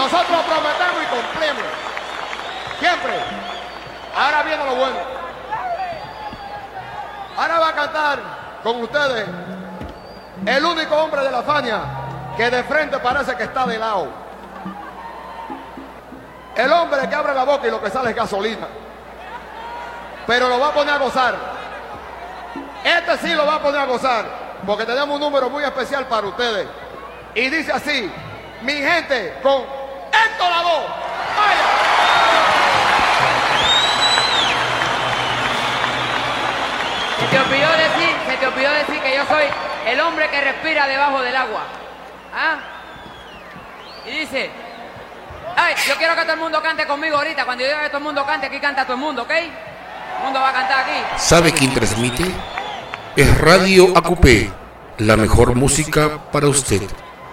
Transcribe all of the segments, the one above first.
Nosotros prometemos y cumplimos. Siempre. Ahora viene lo bueno. Ahora va a cantar con ustedes el único hombre de la Fania que de frente parece que está de lado. El hombre que abre la boca y lo que sale es gasolina. Pero lo va a poner a gozar. Este sí lo va a poner a gozar, porque tenemos un número muy especial para ustedes. Y dice así, mi gente, con Héctor Lavoe. ¡Vaya! Se te olvidó decir que yo soy el hombre que respira debajo del agua. ¿Ah? Y dice, ay, yo quiero que todo el mundo cante conmigo ahorita. Cuando yo diga que todo el mundo cante, aquí canta todo el mundo, ¿ok? Todo el mundo va a cantar aquí. ¿Sabe quién transmite? Es Radio ACUPE, la mejor música para usted.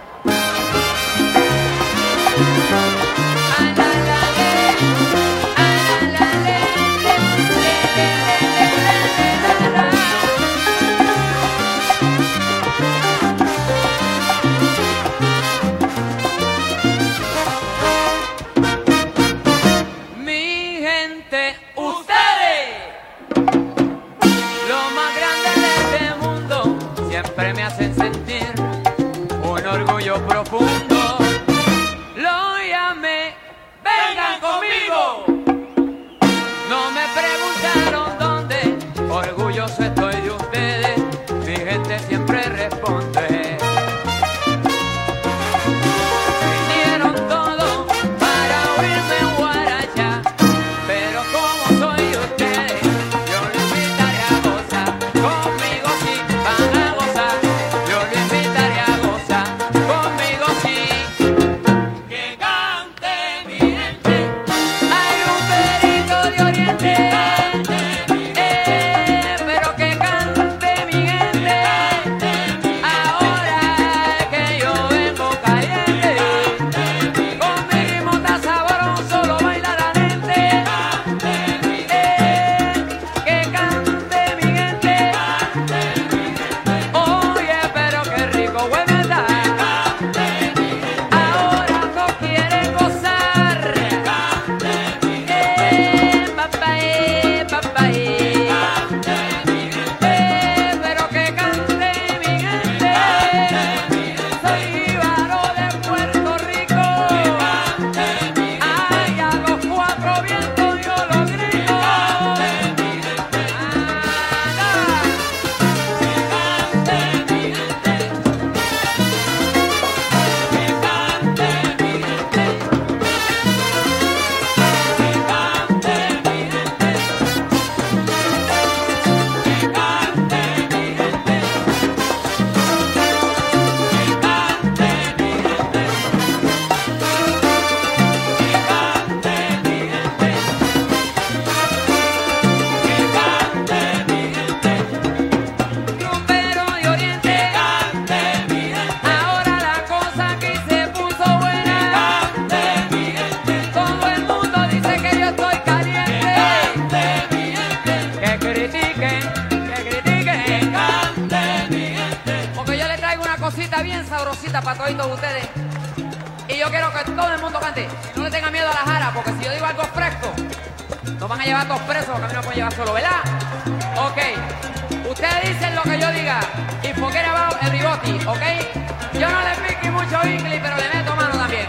Me hacen sentir un orgullo profundo. Lo llamé, vengan conmigo. No me preguntaron dónde, orgulloso estoy de ustedes. Mi gente siempre responde. Vinieron todos para oírme en guaracha, pero como soy de ustedes, yo los invitaré a gozar. Conmigo sí van a gozar. Para todos ustedes. Y yo quiero que todo el mundo cante. No le tengan miedo a la jara, porque si yo digo algo fresco, nos van a llevar todos presos, porque a mí no pueden llevar solo, ¿verdad? Ok. Ustedes dicen lo que yo diga. Y forget about everybody, ¿ok? Yo no le pique mucho inglés, pero le meto mano también.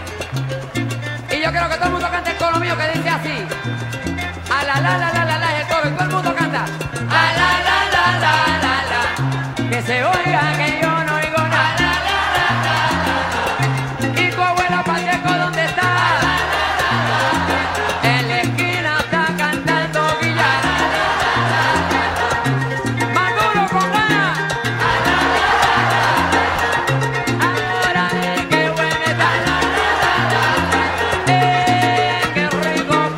Y yo quiero que todo el mundo cante el coro mío que dice así. A la la la la la la, el coro. Y todo el mundo canta. A la la la la la la. Que se oiga que yo no oigo nada. ¿Dónde está? En la esquina está cantando Guillar. Maduro con ganas. Ahora es que buena está. Qué rico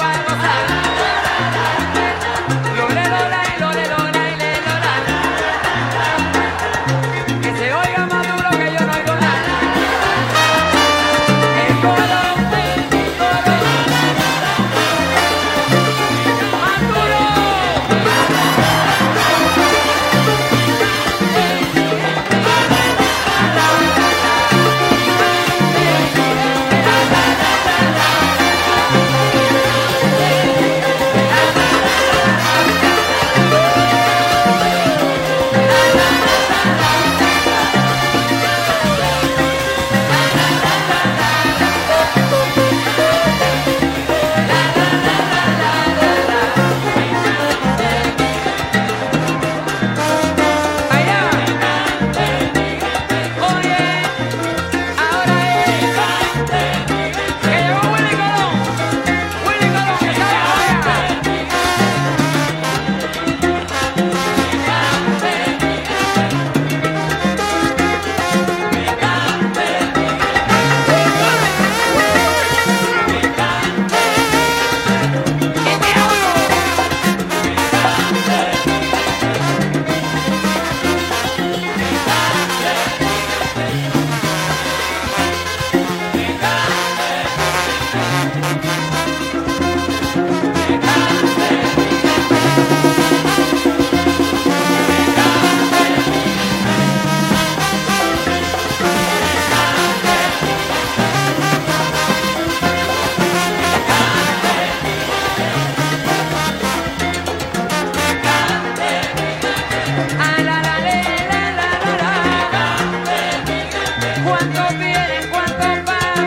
vienen, cuántos van.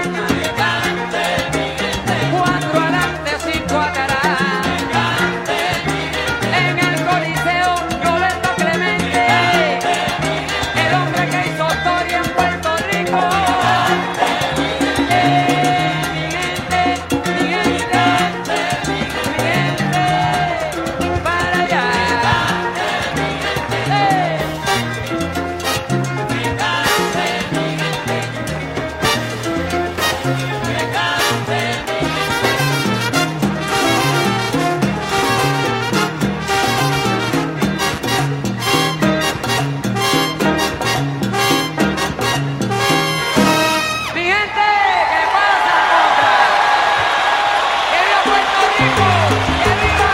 Cuatro adelante, cinco atrás. En el Coliseo, Roberto Clemente, el hombre que hizo historia en Puerto Rico. Para allá. Mi gente, ¿qué pasa, contra? ¡Que viva Puerto Rico! ¡Que viva!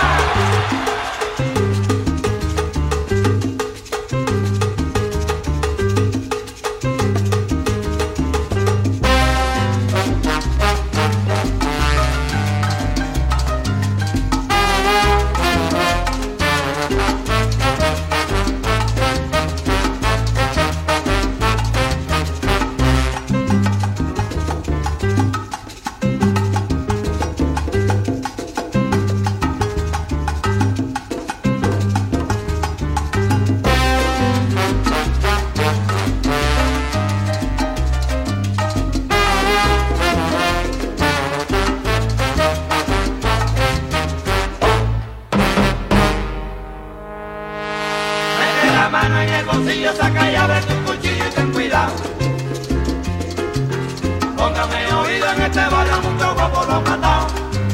Mete la mano en el bolsillo, saca y abre tu cuchillo y ten cuidado. Póngame oído en este barrio, mucho guapo lo han matado.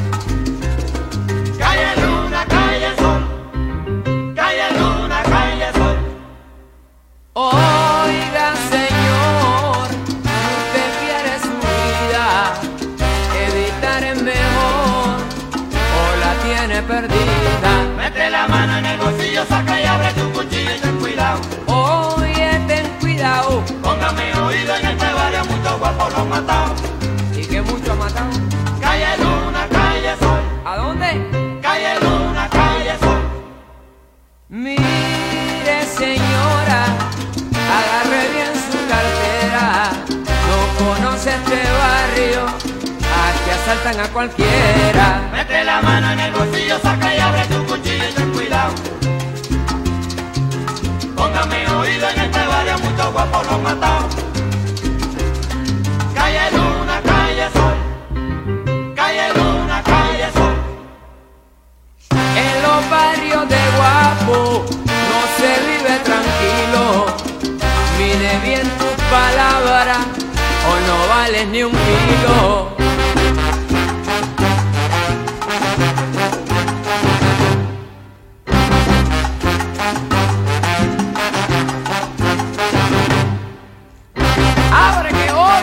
Calle luna, calle sol. Calle luna, calle sol. Oiga, señor, usted quiere su vida, evitar es mejor o la tiene perdida. Mete la mano en el bolsillo, saca y abre tu cuchillo y ten cuidado. Oye, ten cuidado, Póngame oído en este barrio, mucho guapo lo han matado. y que mucho ha matado. Calle luna, calle sol. ¿A dónde? Calle luna, calle sol. Mire, señora, agarre bien su cartera. No conoce este barrio, aquí asaltan a cualquiera. Mete la mano en el bolsillo, saca y abre tu cuchillo y ten cuidado. Póngame oído en este barrio, mucho guapo lo han matado. Calle luna, calle sol. Calle luna, calle sol. En los barrios de Guapo no se vive tranquilo. Mide bien tus palabras o no vales ni un kilo. Abre que hoy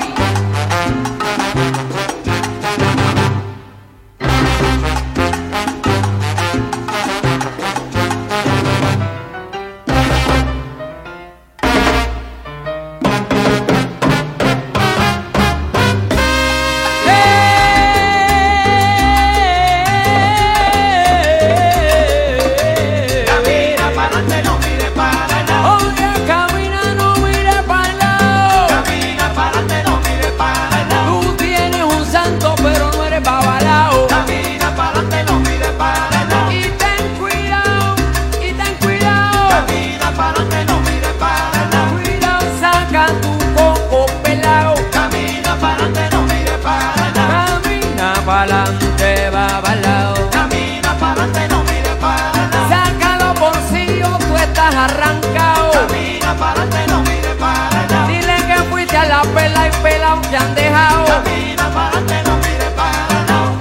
Camina para adelante, no mire para el lado. oye, camina, no mire para el lado. Camina para adelante, no mire para el lado. Tú tienes un santo, pero no eres babalao. Camina para adelante, no mire para el lado. Y ten cuidado, y ten cuidado. Camina para adelante, no mire para el lado. Cuidado, saca tu coco pelao. Camina para adelante, no mire para el lado. Camina pa'lante, babalao. Camina para adelante, no mire para el lado. Saca los bolsillos, tú estás arrancado. Camina para adelante, no mire para el lado. Dile que fuiste a la pela y pelao te han dejado. Camina para adelante, no mire para el lado.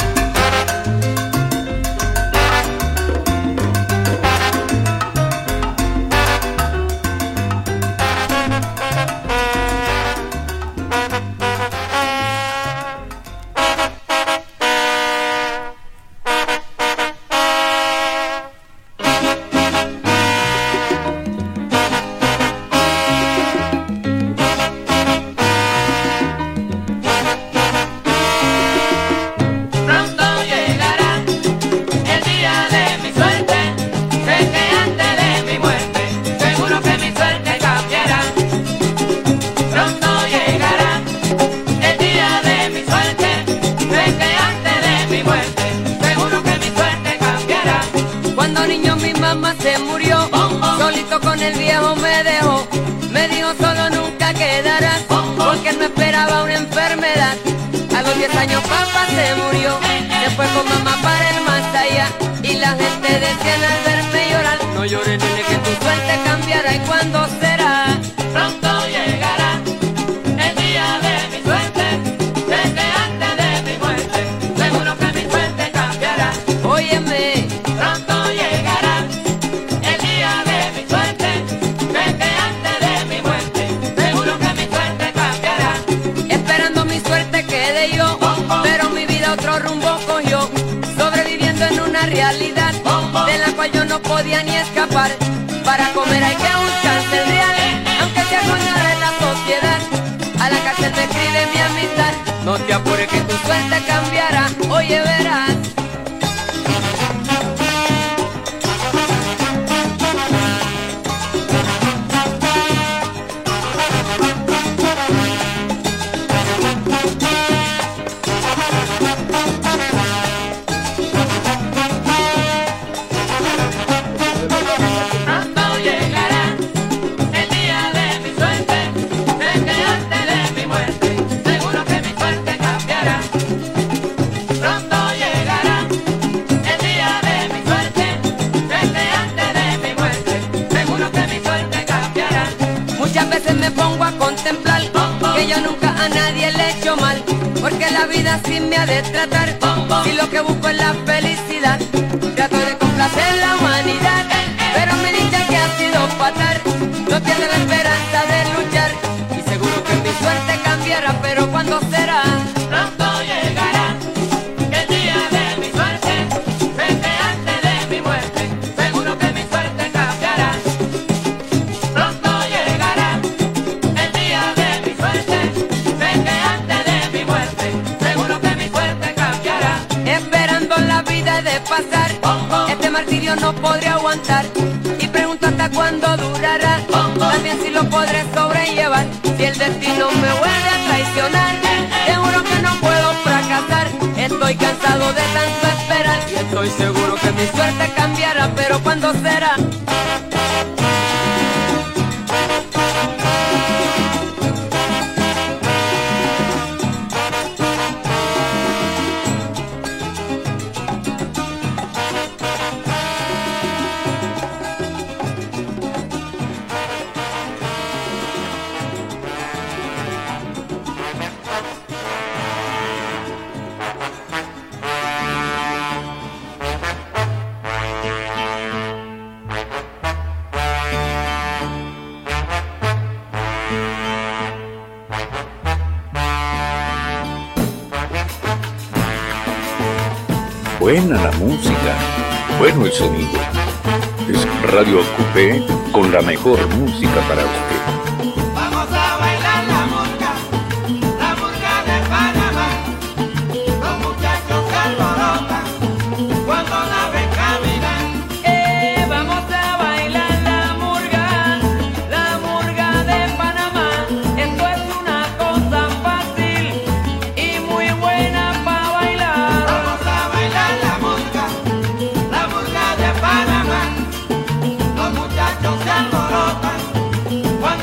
mamá se murió, solito con el viejo me dejó. Me dijo solo nunca quedarás, porque él me esperaba una enfermedad. A los 10 años papá se murió, se fue con mamá para el más allá. Y la gente decía al verme llorar, no llores nene que tu suerte cambiará. ¿Y cuándo será? Pronto llegará el día de mi suerte, desde antes de mi muerte, seguro que mi suerte cambiará. Óyeme, Pronto llegará el día de mi suerte, desde antes de mi muerte, seguro que mi suerte cambiará. esperando mi suerte quedé yo, pero mi vida otro rumbo cogió, sobreviviendo en una realidad de la cual yo no podía ni escapar. Para comer hay que buscarse el real, aunque sea con nada en la sociedad. A la cárcel me escribe mi amistad, no te apures que tu suerte cambiará, oye verás. Pronto llegará el día de mi suerte, desde antes de mi muerte, seguro que mi suerte cambiará. Pronto llegará el día de mi suerte, desde antes de mi muerte, seguro que mi suerte cambiará. Muchas veces me pongo a contemplar que yo nunca a nadie le he hecho mal, porque la vida así me ha de tratar. Si lo que busco es la felicidad, trato de complacer la humanidad, pero mi dicha que ha sido fatal, no tiene la esperanza de luchar. Y seguro que mi suerte cambiará, pero ¿cuándo será? Pronto llegará el día de mi suerte, desde antes de mi muerte, seguro que mi suerte cambiará. Pronto llegará el día de mi suerte, desde antes de mi muerte, seguro que mi suerte cambiará. Esperando la vida de pasar, este martirio no podré aguantar, y pregunto hasta cuándo durará, también si lo podré sobrellevar. Si el destino me vuelve a traicionar, te juro que no puedo fracasar. Estoy cansado de tanto esperar, y estoy seguro que mi suerte cambiará, pero ¿cuándo será? Buena la música, bueno el sonido. Es Radio Ocupé con la mejor música para usted. Vamos a bailar la murga de Panamá. Los muchachos se alborotan cuando la ven caminar. Vamos a bailar la murga de Panamá. Esto es una cosa fácil y muy buena para bailar. Vamos a bailar la murga de Panamá. Los muchachos se alborotan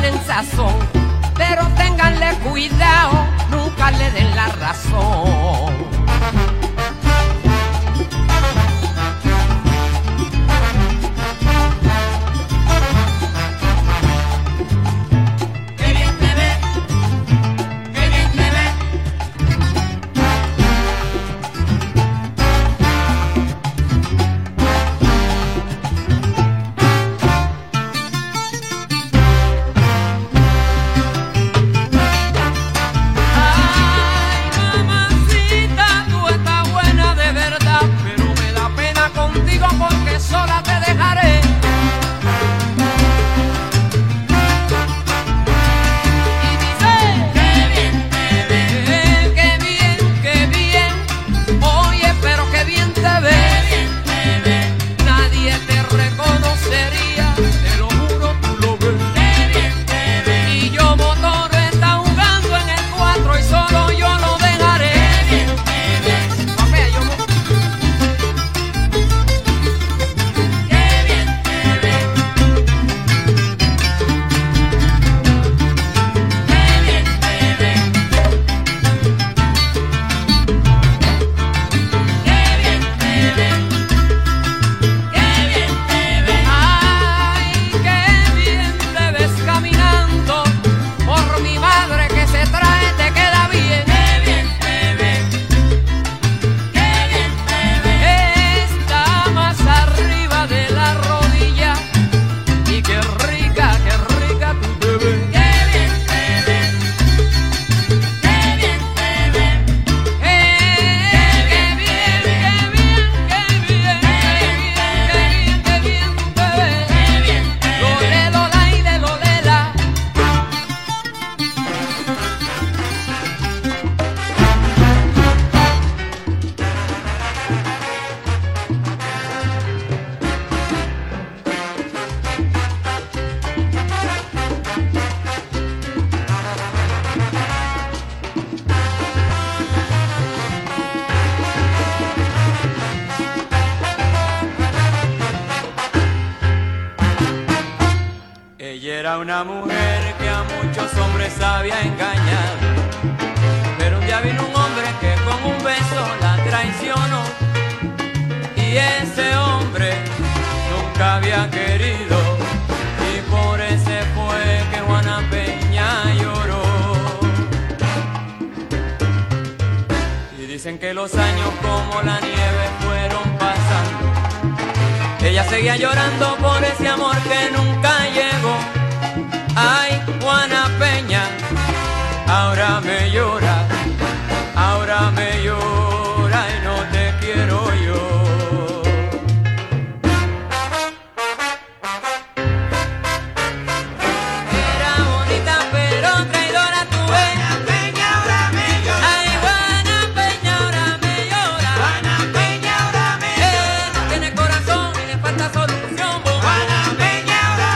tienen sazón, pero ténganle cuidado, nunca le den la razón. Era una mujer que a muchos hombres había engañado, pero un día vino un hombre que con un beso la traicionó, y ese hombre nunca había querido, y por ese fue que Juana Peña lloró. Y dicen que los años como la nieve fueron pasando, ella seguía llorando por ese amor que nunca llegó. Ay, Juana Peña, ahora me llora y no te quiero yo. Era bonita pero traidora tu Juana Peña, ahora me llora. Ay, Juana Peña, ahora me llora. Juana Peña, ahora me llora. No tiene corazón y le falta solución. Juana Peña, ahora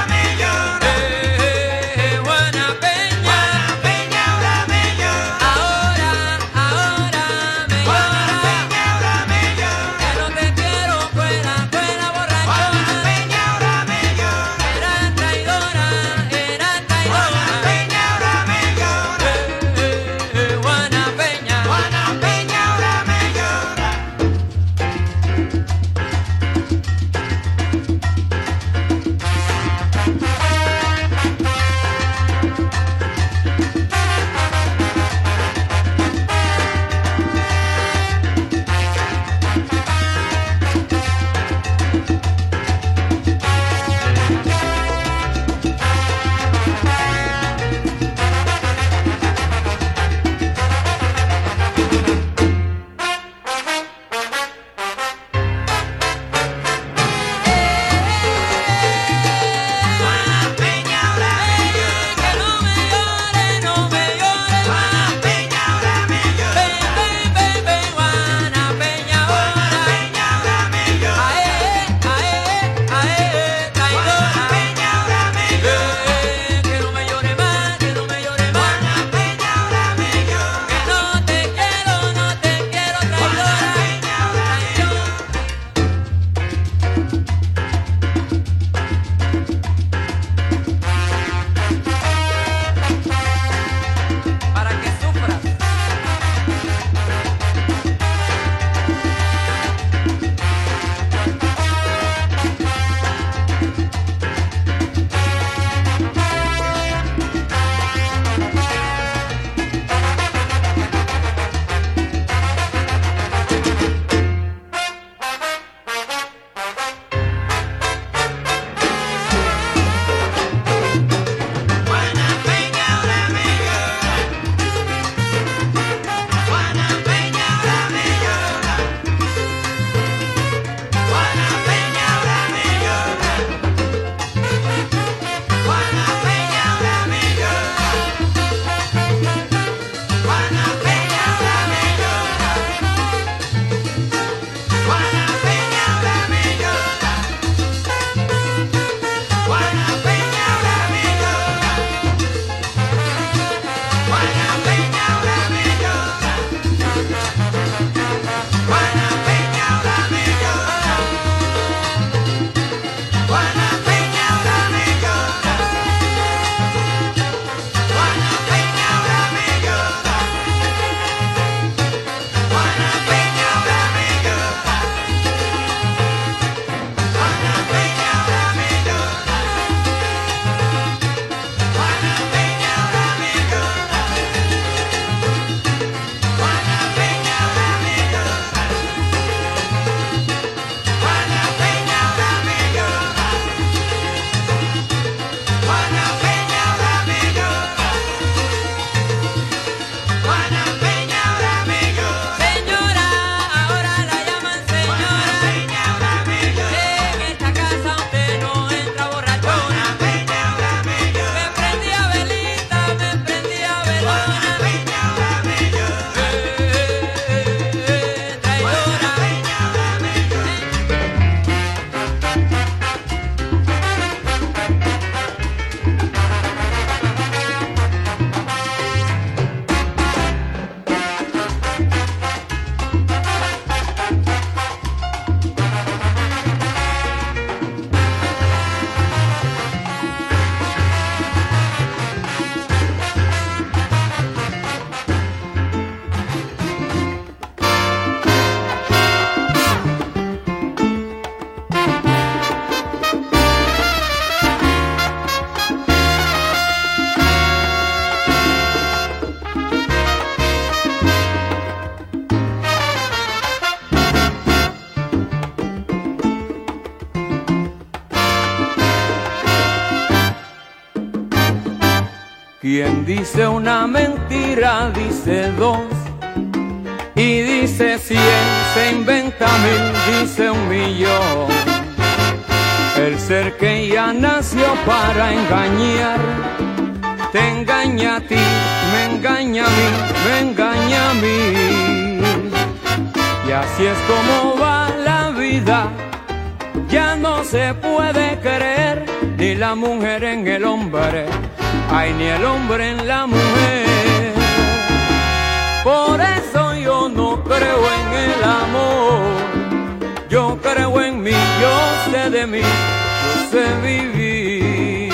Quien dice una mentira dice dos, y dice 100, se inventa 1000, dice 1.000.000. El ser que ya nació para engañar, te engaña a ti, me engaña a mí, me engaña a mí. Y así es como va la vida, ya no se puede creer ni la mujer en el hombre, ay, ni el hombre en la mujer. Por eso yo no creo en el amor, yo creo en mí, yo sé de mí, yo sé vivir.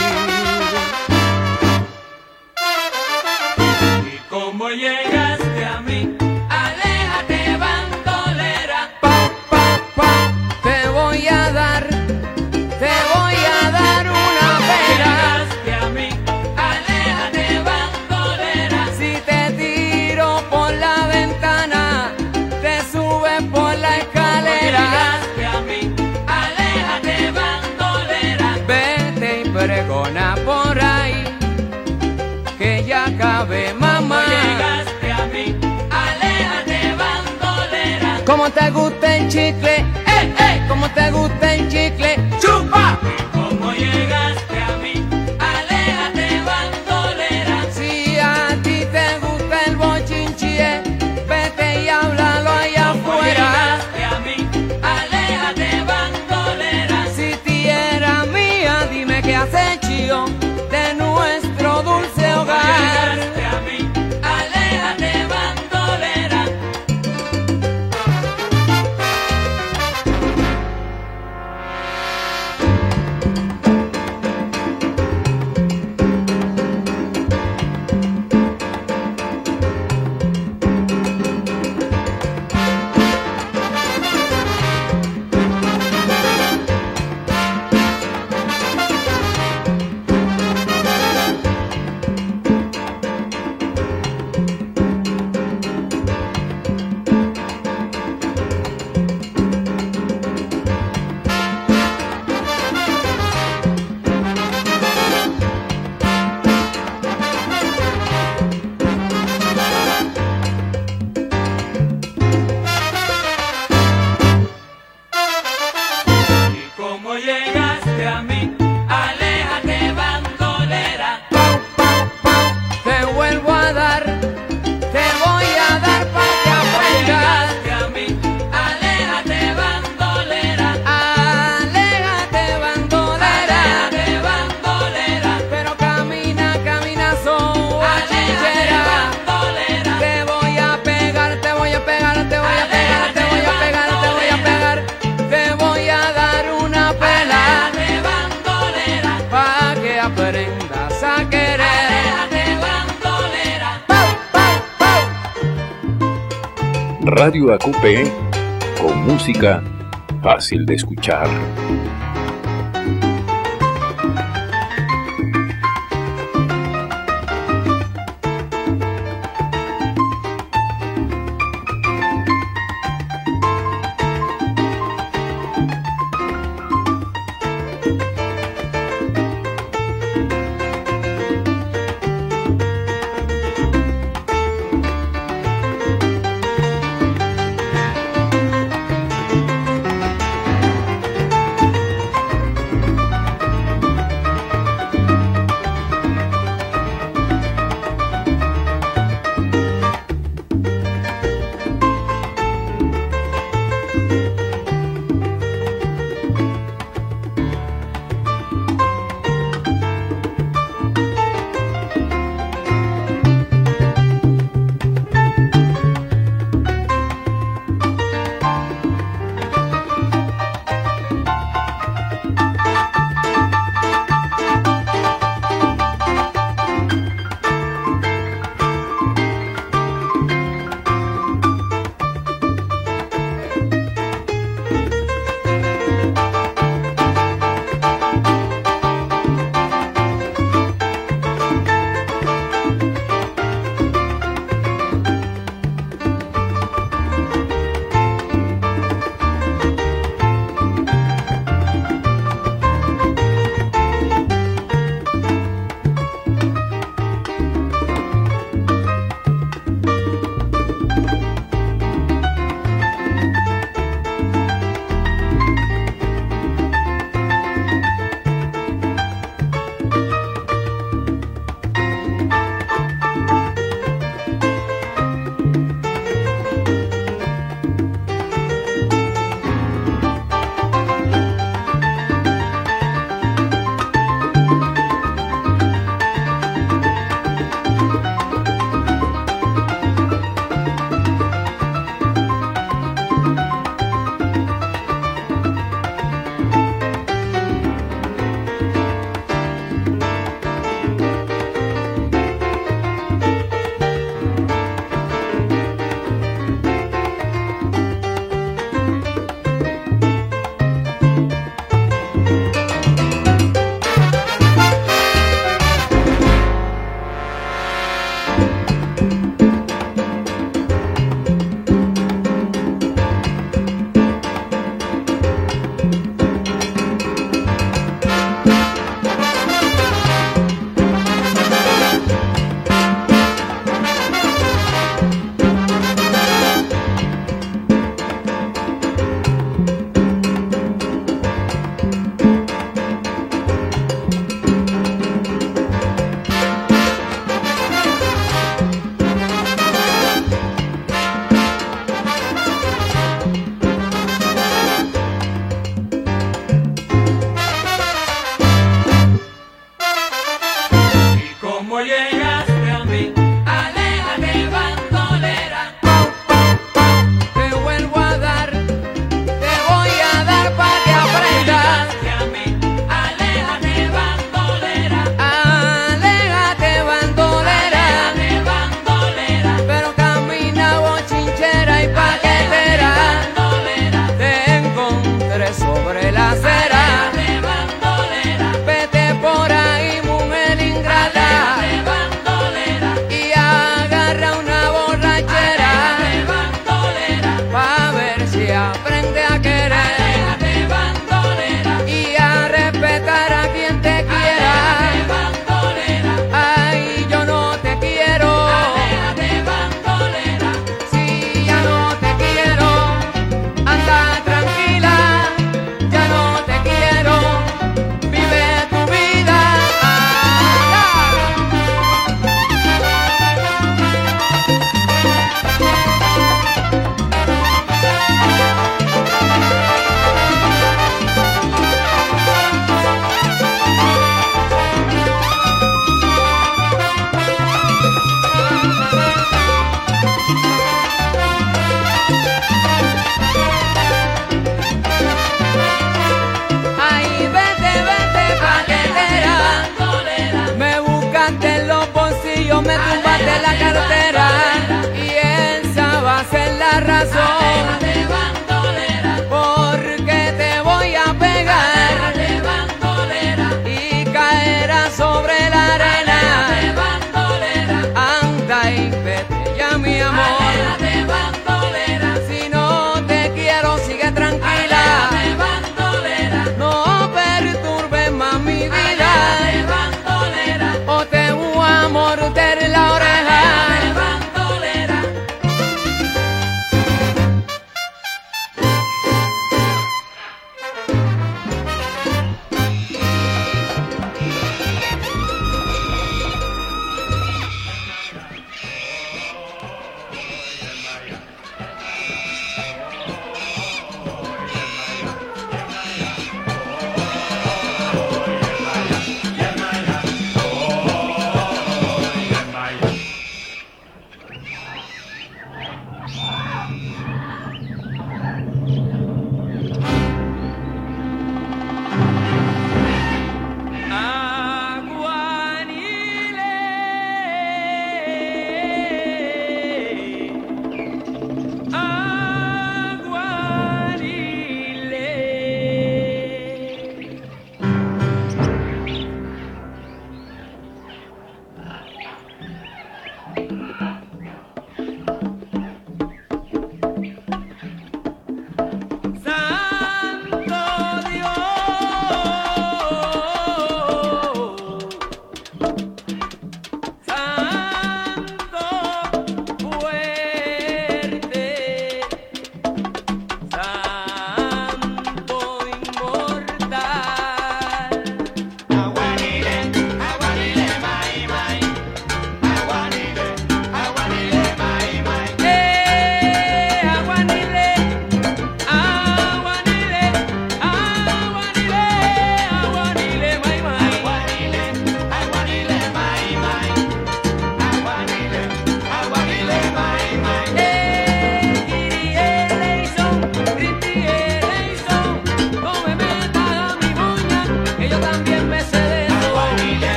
¿Y cómo llegaste a mí? Aléjate, bandolera. Pa, pa, pa, te voy a dar una pera. Llegaste a mí, Aléjate, bandolera. Si te tiro por la ventana, te subes por la escalera. llegaste a mí, Aléjate, bandolera. Vete y pregona por ahí, que ya cabe mamá. llegaste a mí, Aléjate, bandolera. ¿Cómo te gusta el chicle? ¿Cómo te gusta el chicle? ¡Chupa! ¿cómo llegaste a mí? Aléjate, bandolera. Si a ti te gusta el bochinchie, vete y háblalo allá afuera. Llegaste a mí, Aléjate, bandolera. Si tierra mía, dime qué has hecho de nuestro dulce hogar. llegaste a mí, Aléjate, bandolera. ¿y cómo llegaste a mí? Aléjate, bandolera. Pau, pau, pau. Te vuelvo a dar, te voy a dar para que aprendas. Llegaste a mí, Aléjate, bandolera. Aléjate, bandolera. Aléjate, bandolera. Pero camina, camina chinchera. Bandolera. Te voy a pegar, te voy a pegar, te voy a pegar, te voy a pegar, te voy a pegar. Te voy a dar una pela. Aléjate, bandolera. Pa' que aprendas a querer. Aléjate, bandolera. Pau, pau, pau. Radio AQP, con música fácil de escuchar. a querer. Aléjate, bandolera. Y a respetar a quien te quiera. Aléjate, bandolera. Ay, yo no te quiero. Aléjate, bandolera. Si ya no te quiero, anda tranquila. Ya no te quiero. Vive tu vida.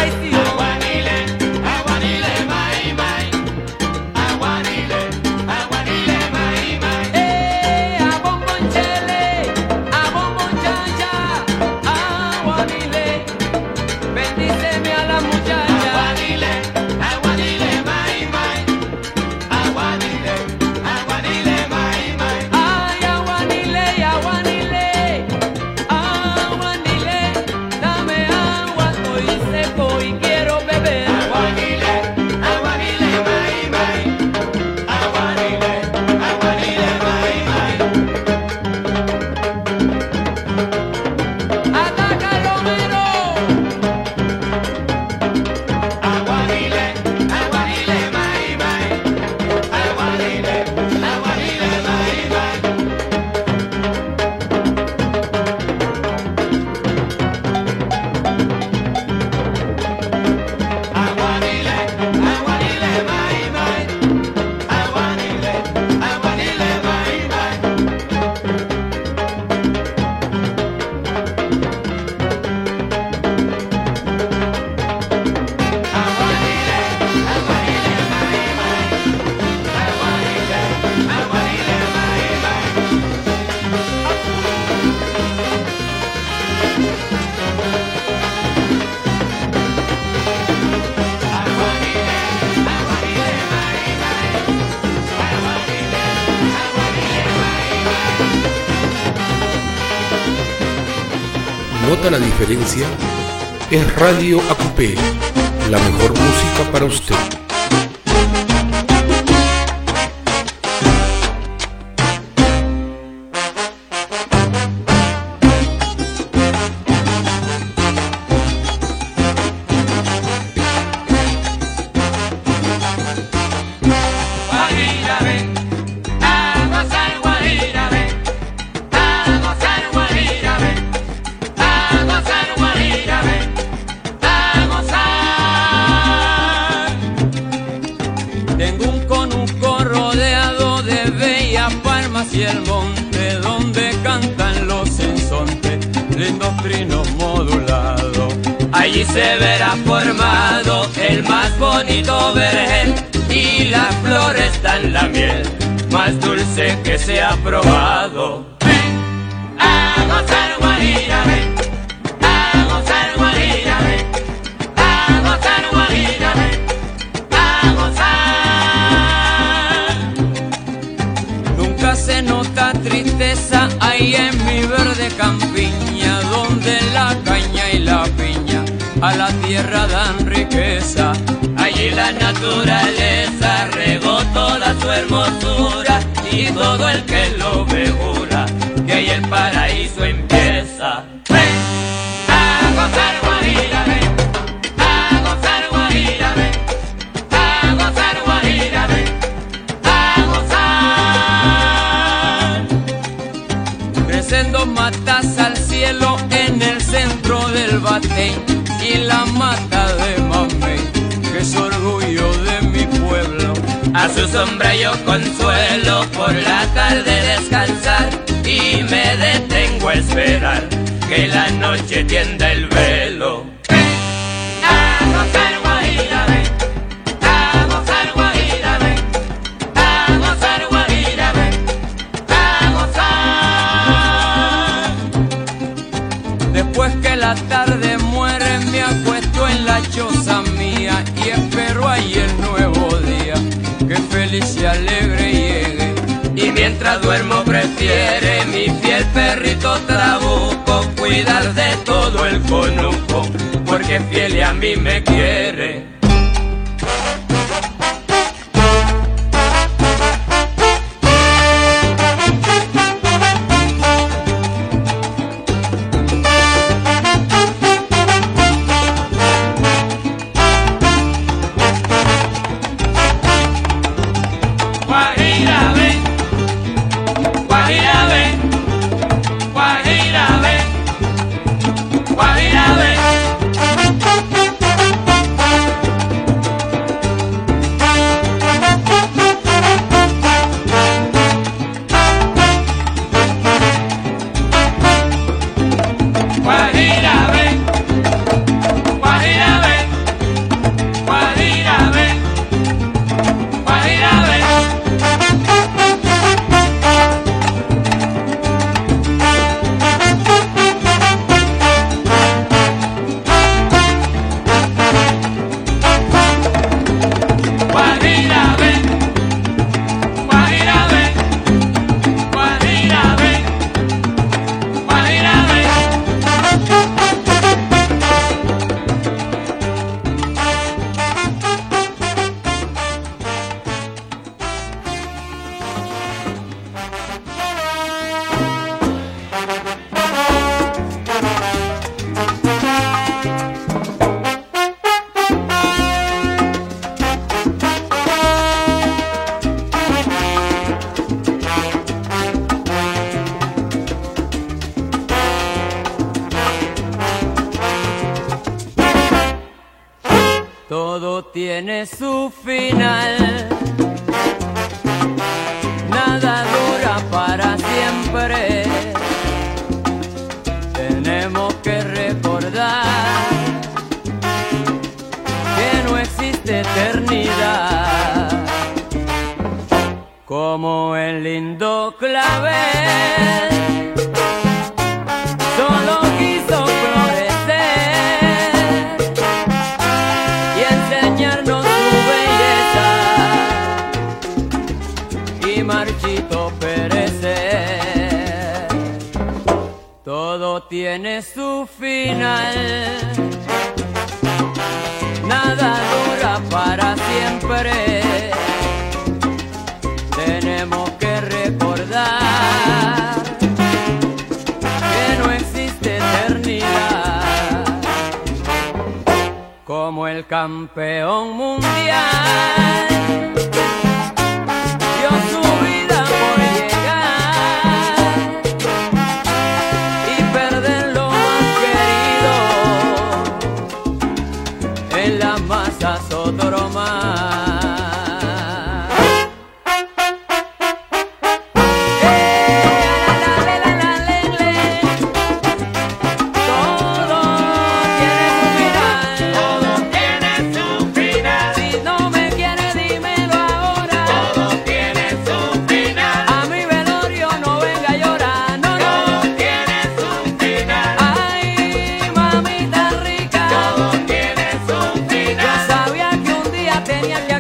traición. Aguanile, aguanile, mai, mai. Aguanile, aguanile, mai, mai. A bombonchele, a bombonchacha, aguanile, bendíceme a la muchacha. Aguanile, aguanile, mai, mai. Aguanile, aguanile, mai, mai. Ay, aguanile, aguanile, aguanile, dame agua, estoy seco y quiero beber. Aguanile, aguanile, mai, mai. Aguanile, aguanile, mai, mai. Ataca Romero. Aguanile, aguanile, mai, mai. Aguanile, aguanile, mai, mai. Aguanile, aguanile, mai, mai. Aguanile, aguanile, mai, mai. Aguanile, aguanile, mai, mai. Aguanile, aguanile, mai, mai. Aguanile, aguanile, mai, mai. Aguanile, aguanile, mai, mai. ¿Nota la diferencia? Es Radio AQP, la mejor música para usted. Guajira, ven, a gozar, Guajira, ven, a gozar, Guajira, ven, a gozar, Guajira, ven, a gozar. Tengo un conuco rodeado de bellas palmas y el monte donde cantan los ensontes, lindos trinos modulados. Allí se verá formado el más bonito vergel y las flores dan la miel más dulce que se ha probado. Ven, a gozar, Guajira, ven, a gozar, Guajira, ven, a gozar, Guajira, ven, a gozar. Nunca se nota tristeza ahí en mi verde campiña, donde la caña y la piña a la tierra dan riqueza. Allí la naturaleza regó toda su hermosura y todo el que lo ve jura que ahí el paraíso empieza. Ven, a gozar, Guajira, ven, a gozar, Guajira, ven, a gozar, Guajira, ven, a gozar. Crecen dos matas al cielo en el centro del Batey y la mata de Mamey, que es orgullo de mi pueblo. A su sombra yo consuelo por la tarde descansar y me detengo a esperar que la noche tienda el velo. Ven, a gozar, Guajira, ven, a gozar, Guajira, ven, a gozar, Guajira, ven, a gozar. Después que la tarde muere me acuesto en la choza mía y espero ahí el nuevo día, que feliz y alegre llegue. Y mientras duermo prefiere mi fiel perrito Trabuco cuidar de todo el conuco, porque fiel y a mí me quiere. Guajira, ven, Guajira, ven, Guajira, ven, Guajira, ven. Todo tiene su final, nada dura para siempre. Tenemos que recordar que no existe eternidad, como el lindo clavel solo quiso florecer y enseñarnos su belleza y marchito perecer. Todo tiene su final, nada dura para siempre. Tenemos que recordar que no existe eternidad, como el campeón mundial dio su vida por llegar y perder lo más querido en las masas otro más. Tenía que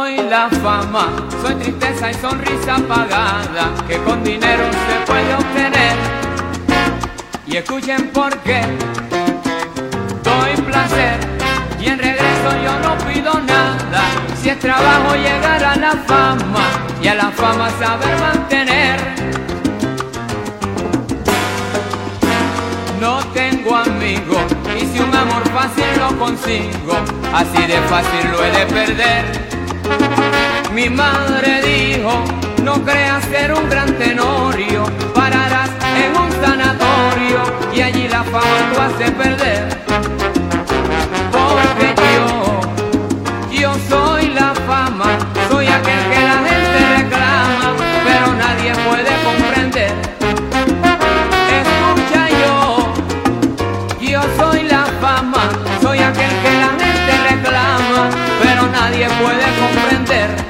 soy la fama, soy tristeza y sonrisa apagada que con dinero se puede obtener. Y escuchen por qué doy placer y en regreso yo no pido nada. Si es trabajo llegar a la fama y a la fama saber mantener. No tengo amigos y si un amor fácil lo consigo, así de fácil lo he de perder. Mi madre dijo, no creas ser un gran tenorio, pararás en un sanatorio y allí la fama tú has de perder. Porque yo soy la fama, soy aquel que la gente reclama, pero nadie puede comprender. Escucha yo soy la fama, soy aquel que la gente reclama, pero nadie puede comprender.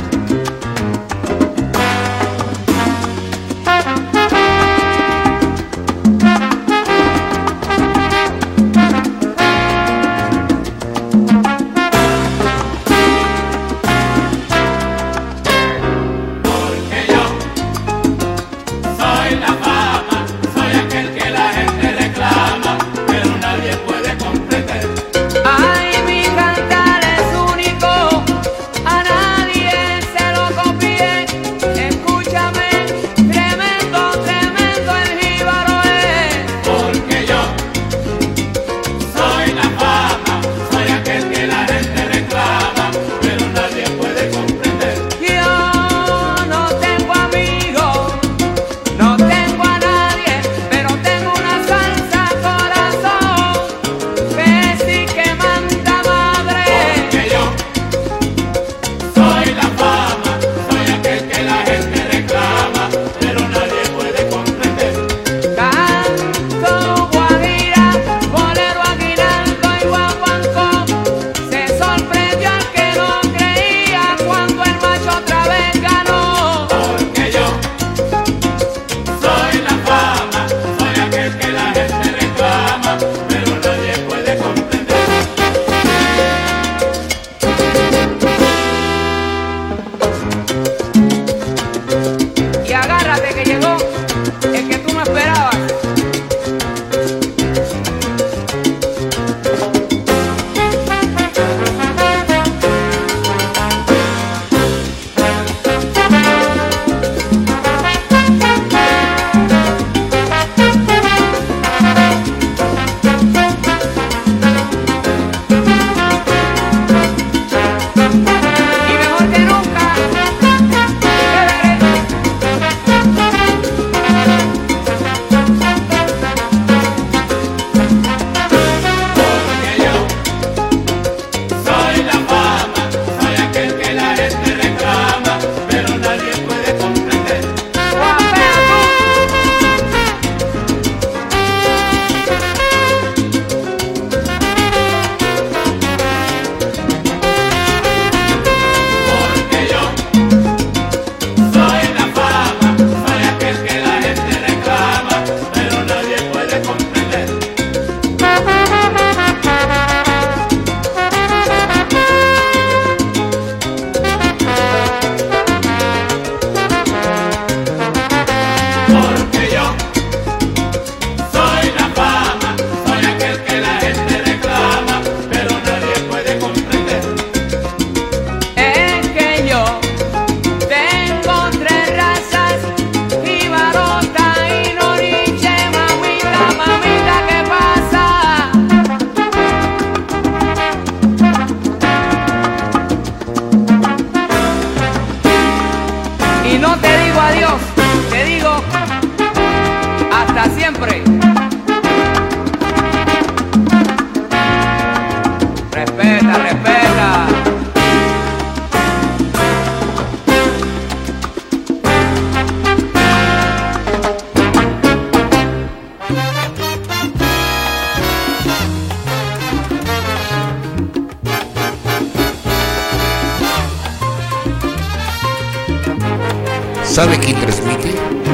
¿Sabe quién transmite?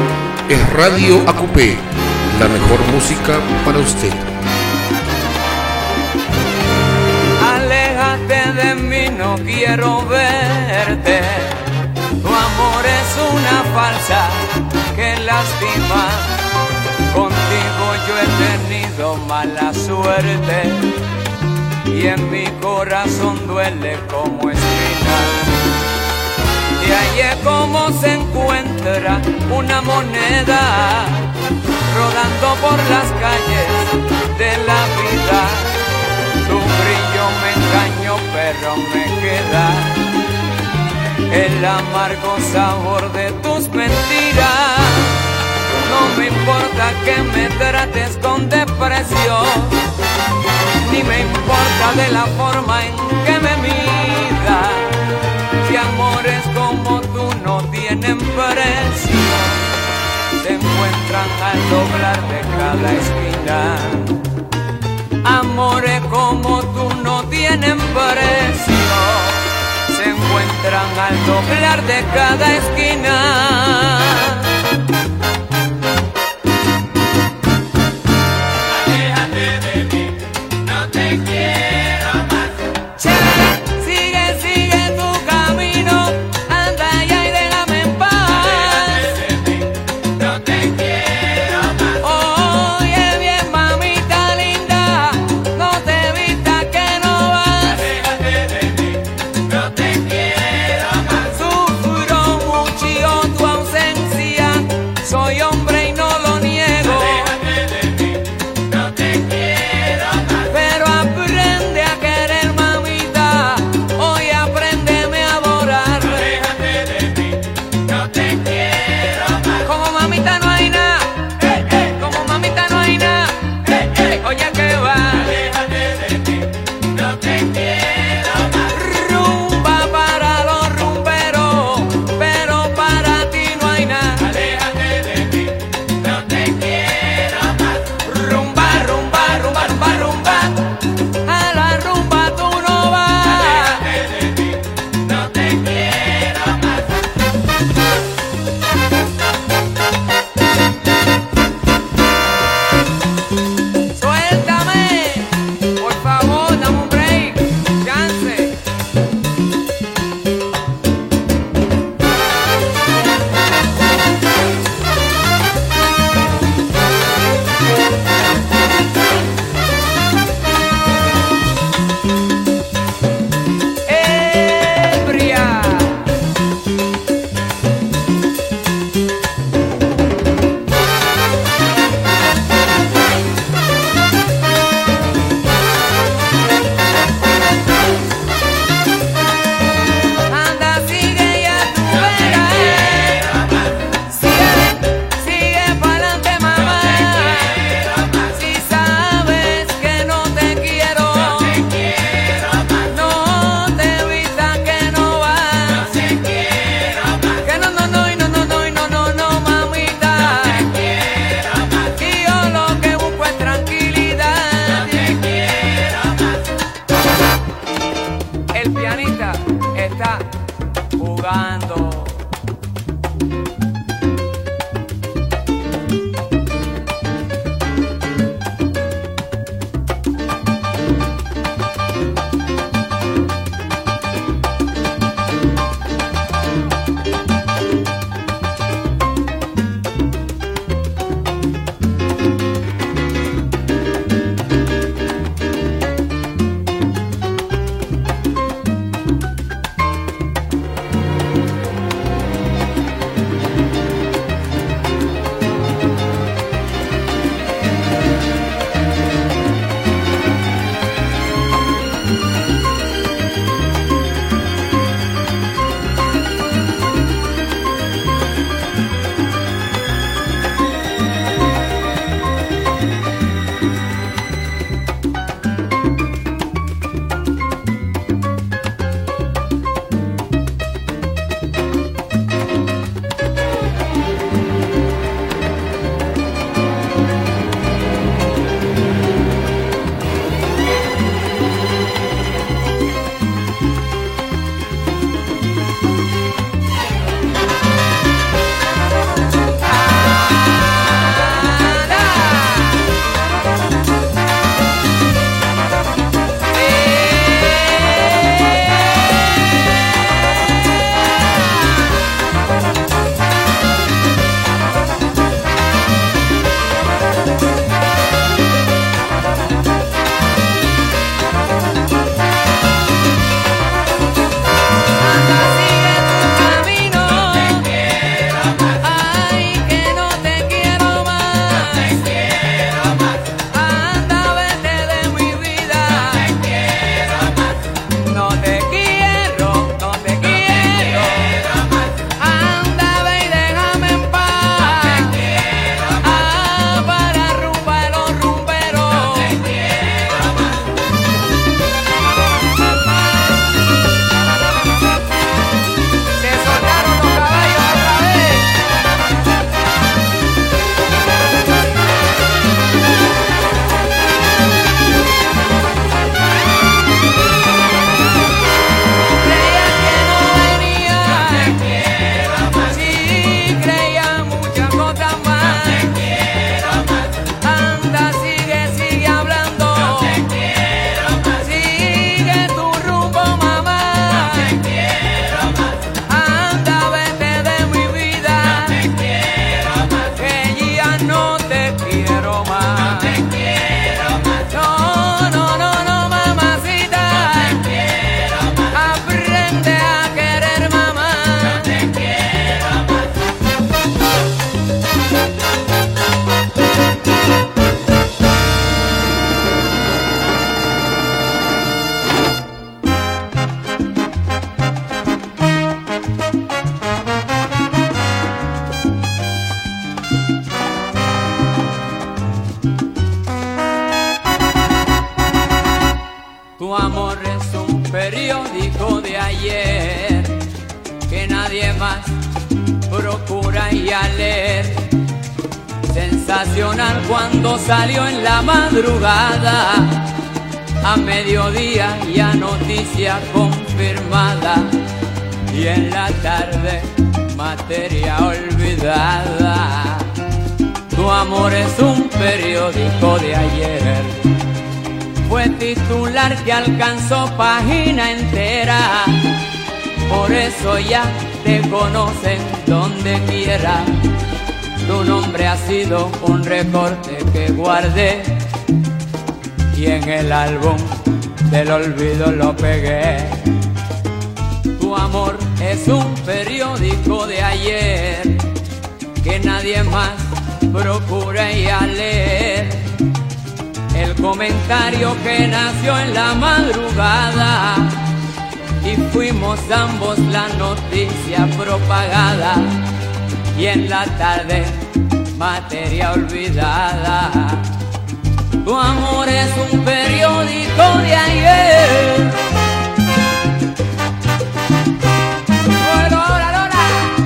Es Radio AQP, la mejor música para usted. Aléjate de mí, no no quiero verte. Tu amor es una falsa que lastima. Contigo yo he tenido mala suerte y en mi corazón duele como espina. Y ahí es como se encuentra una moneda rodando por las calles de la vida. Tu brillo me engañó, pero me queda el amargo sabor de tus mentiras. No me importa que me trates con desprecio, ni me importa de la forma en que me miras. Si amores como tú no tienen precio, se encuentran al doblar de cada esquina. Amores como tú no tienen precio, se encuentran al doblar de cada esquina. Sufro mucho tu ausencia. periódico de ayer que nadie más procura y a leer. Sensacional cuando salió en la madrugada, a mediodía ya noticia confirmada, y en la tarde materia olvidada. Tu amor es un periódico de ayer, fue titular que alcanzó página entera, por eso ya te conocen donde quiera. Tu nombre ha sido un recorte que guardé y en el álbum del olvido lo pegué. Tu amor es un periódico de ayer que nadie más procura ir a leer. El comentario que nació en la madrugada y fuimos ambos la noticia propagada, y en la tarde materia olvidada. Tu amor es un periódico de ayer. ¡Lola, Lola!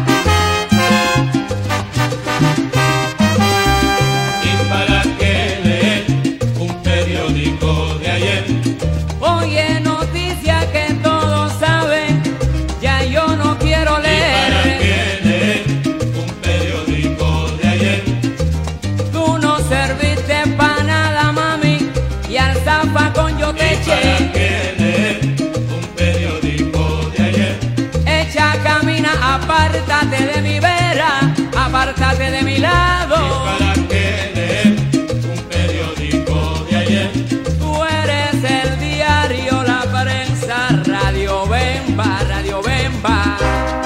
¿Y para qué leer un periódico de ayer? Oye, noticia que todos saben, ya yo no quiero leer. ¿Y para qué leer un periódico de ayer? Tú no serviste pa' nada, mami, y al zafacón yo te eché. ¿Para qué leer un periódico de ayer? Echa, camina, apártate de mi vera, apártate de mi lado. ¿Y para qué leer un periódico de ayer? Tú eres el diario, la prensa, Radio Bemba, Radio Bemba.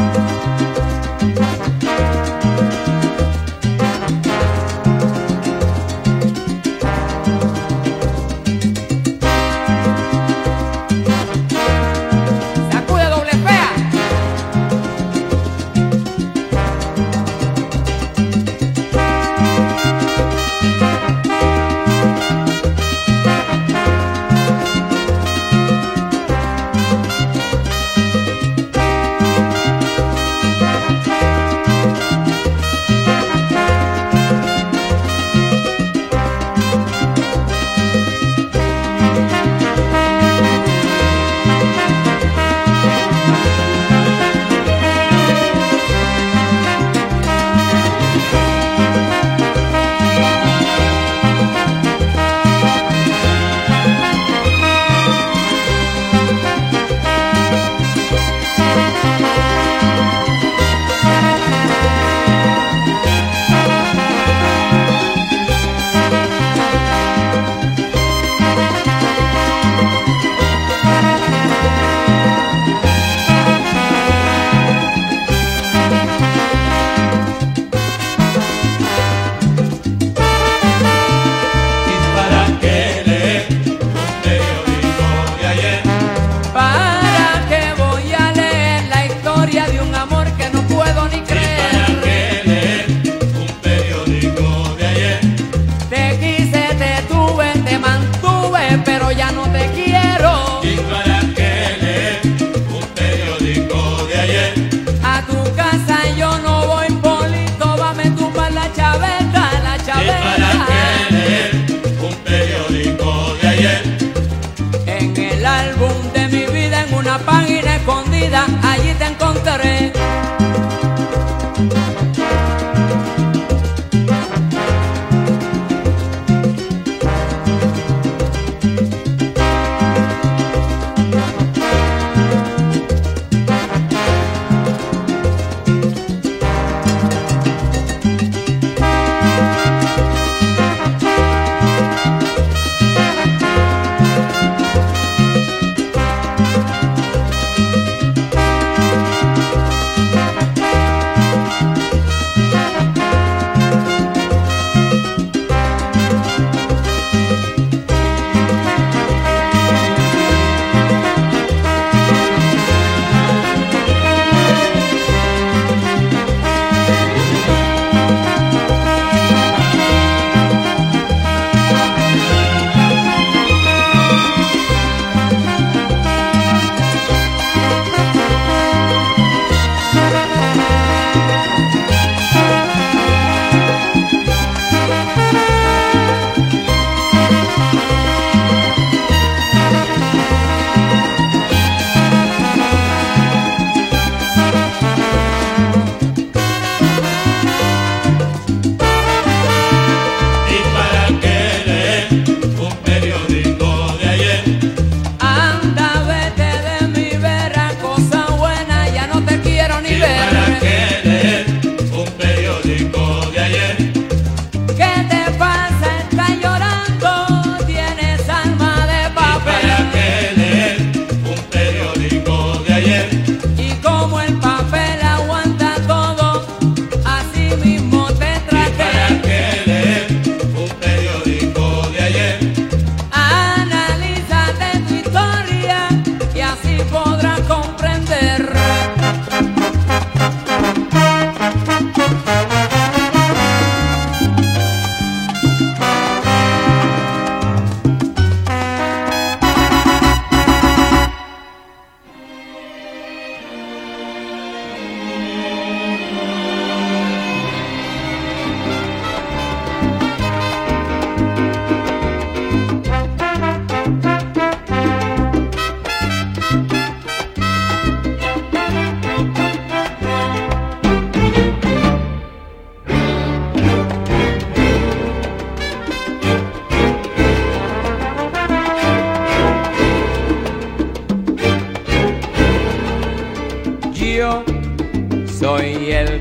Sacude doble fea.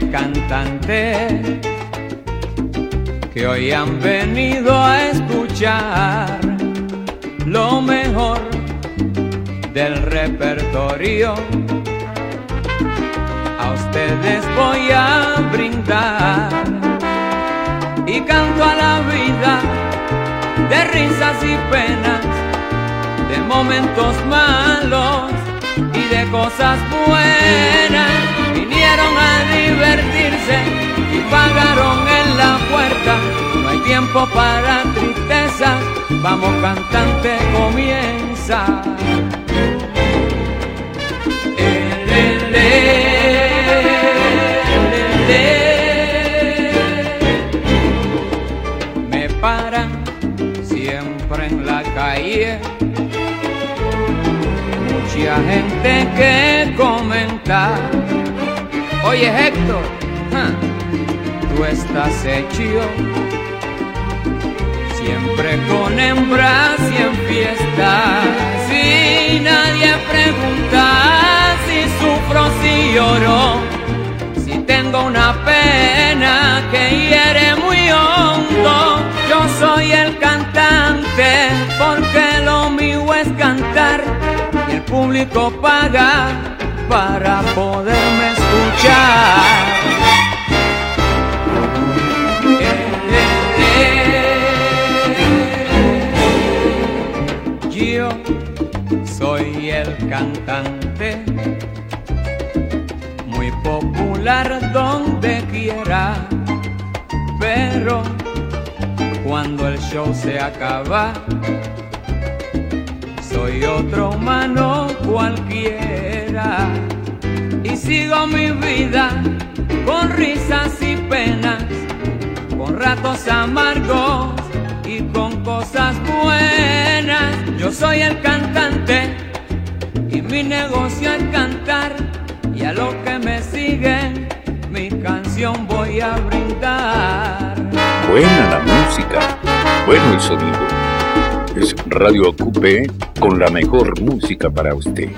cantante que hoy han venido a escuchar lo mejor del repertorio. A ustedes voy a brindar y canto a la vida de risas y penas, de momentos malos y de cosas buenas. Vinieron a divertirse y pagaron en la puerta. No hay tiempo para tristeza, vamos cantante, comienza. Me paran siempre en la calle, mucha gente que comenta. Oye Héctor, tú estás hecho siempre con hembras y en fiestas. Si nadie pregunta si sufro, si lloro, si tengo una pena que hiere muy hondo. Yo soy el cantante porque lo mío es cantar y el público paga para poderme escuchar. Yo soy el cantante, muy popular donde quiera, pero cuando el show se acaba, soy otro humano cualquiera y sigo mi vida con risas y penas, con ratos amargos y con cosas buenas. Yo soy el cantante y mi negocio es cantar, y a los que me siguen mi canción voy a brindar. Buena la música, bueno el sonido. Es Radio Acupé con la mejor música para usted.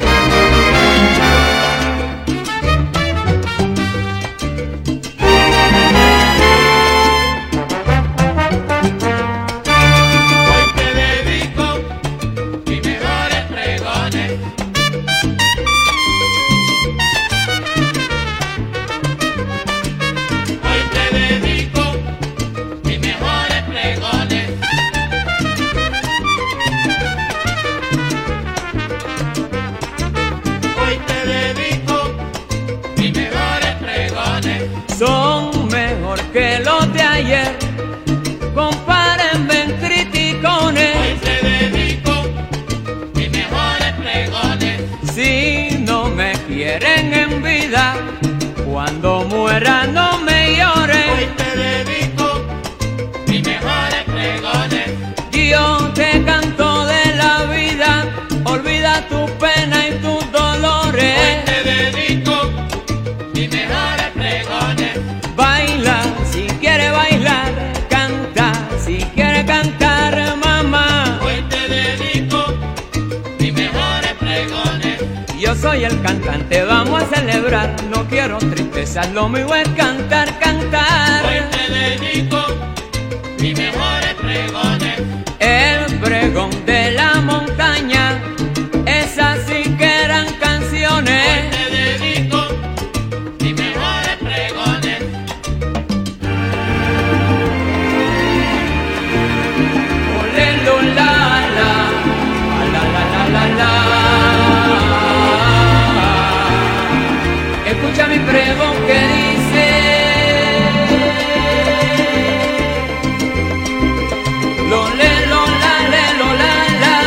Son mejor que los de ayer, compárenme en criticones. Hoy te dedico mis mejores pregones. Si no me quieren en vida, cuando muera no me lloren. Hoy te dedico mis mejores pregones. Yo te canto de la vida, olvida tu pena y tus dolores. Hoy te dedico mis mejores pregones. Baila si quiere bailar, canta si quiere cantar, mamá. Hoy te dedico mis mejores pregones. Yo soy el cantante, vamos a celebrar, no quiero tristeza, lo mío es cantar, cantar. Hoy te dedico mis mejores pregones. El pregón de la montaña, esas sí que eran canciones. Hoy te dedico mis mejores pregones. Olelo la la, la la la la. Escucha mi pregón que dice: lo le lo la le lo la la.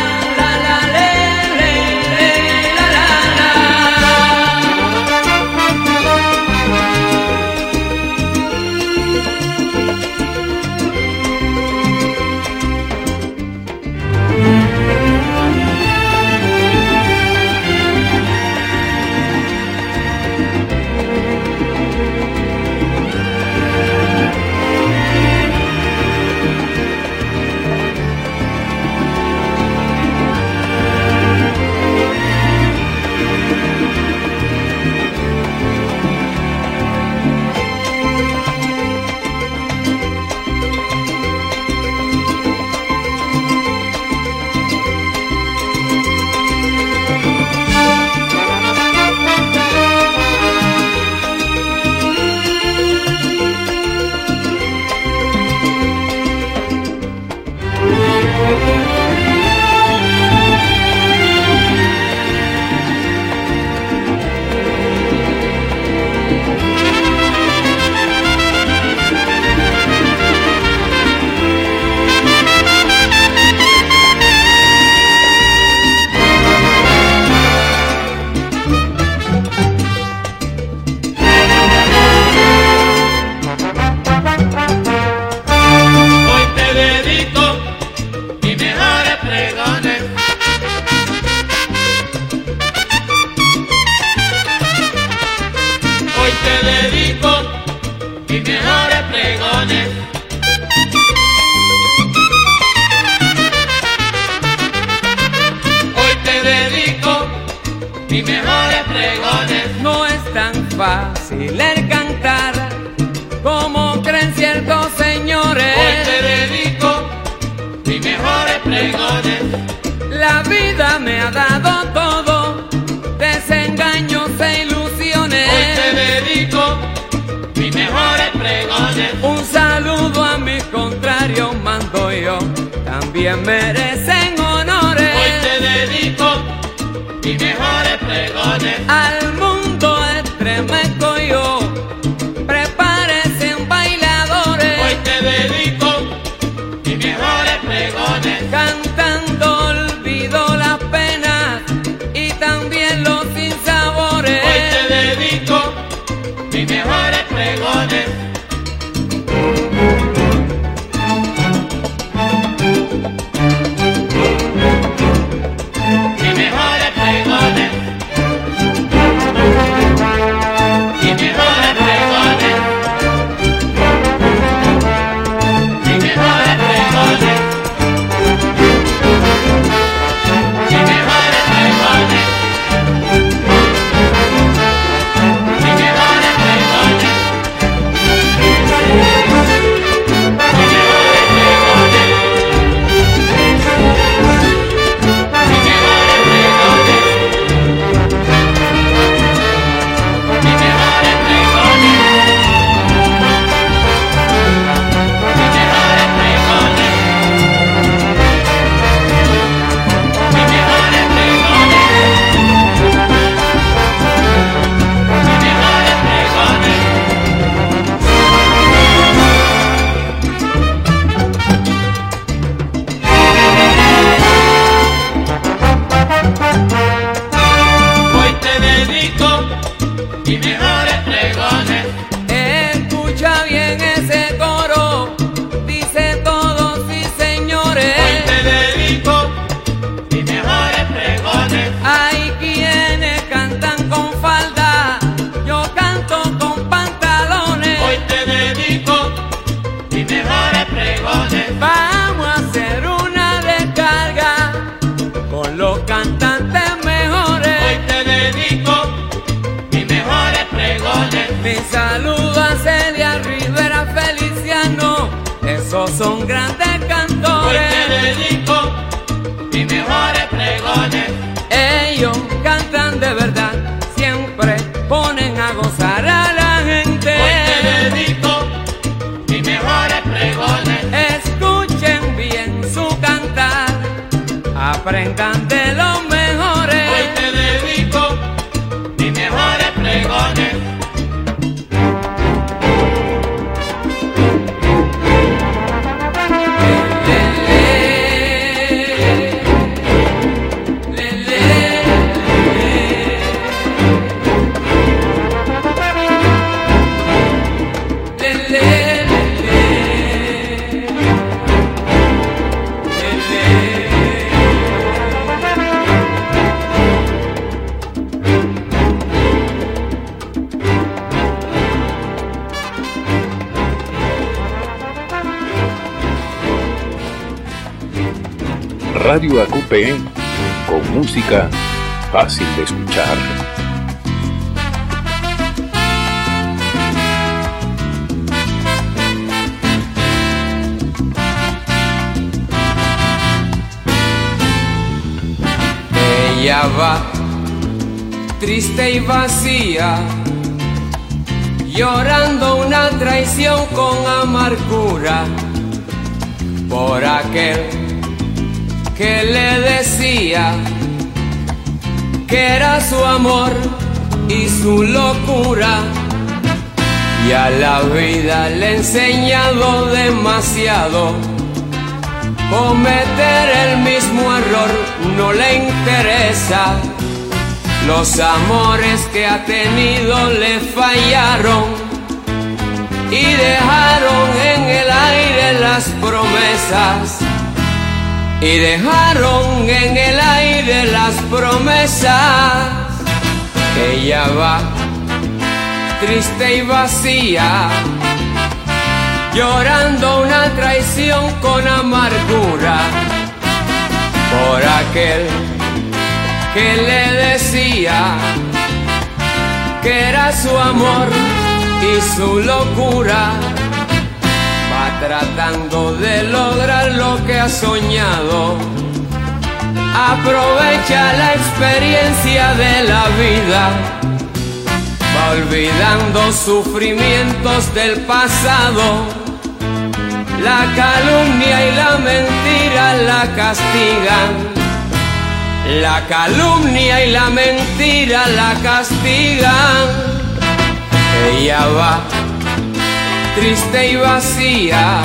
fácil el cantar, como creen ciertos señores. Hoy te dedico mis mejores pregones. La vida me ha dado todo, desengaños e ilusiones. Hoy te dedico mis mejores pregones. Un saludo a mis contrarios mando yo, también merecen honores. Hoy te dedico mis mejores pregones. Al mundo estremezco yo, prepárense bailadores. Hoy te dedico mis mejores pregones. Cantando olvido las penas y también los sinsabores. Hoy te dedico mis mejores pregones. Mis mejores pregones. Mis mejores pregones. Mis mejores pregones. Mis mejores pregones. Mis mejores pregones. Hoy te dedico mis mejores pregones. Escucha bien ese coro, dice todos sí señores. Hoy te dedico mis mejores pregones. Hay quienes cantan con falda, yo canto con pantalones. Hoy te dedico mis mejores pregones. Vamos a hacer una descarga con los cantantes mejores. Hoy te dedico mis mejores pregones. Mi saludo a Celia Rivera Feliciano, esos son grandes Hoy cantores. te dedico mis mejores pregones. Ellos cantan de verdad, siempre ponen a gozar a la gente. Hoy te dedico mis mejores pregones. Escuchen bien su cantar, aprendan de los mejores. Hoy te dedico mis mejores pregones. Radio AQP, con música fácil de escuchar. Ella va triste y vacía, llorando una traición con amargura por aquel que le decía que era su amor y su locura, y a la vida le he enseñado demasiado. Cometer el mismo error no le interesa, los amores que ha tenido le fallaron y dejaron en el aire las promesas. Y dejaron en el aire las promesas. Ella va triste y vacía, llorando una traición con amargura por aquel que le decía que era su amor y su locura. Va tratando de lograr lo que ha soñado. Aprovecha la experiencia de la vida. Va olvidando sufrimientos del pasado. La calumnia y la mentira la castigan. La calumnia y la mentira la castigan. Ella va triste y vacía,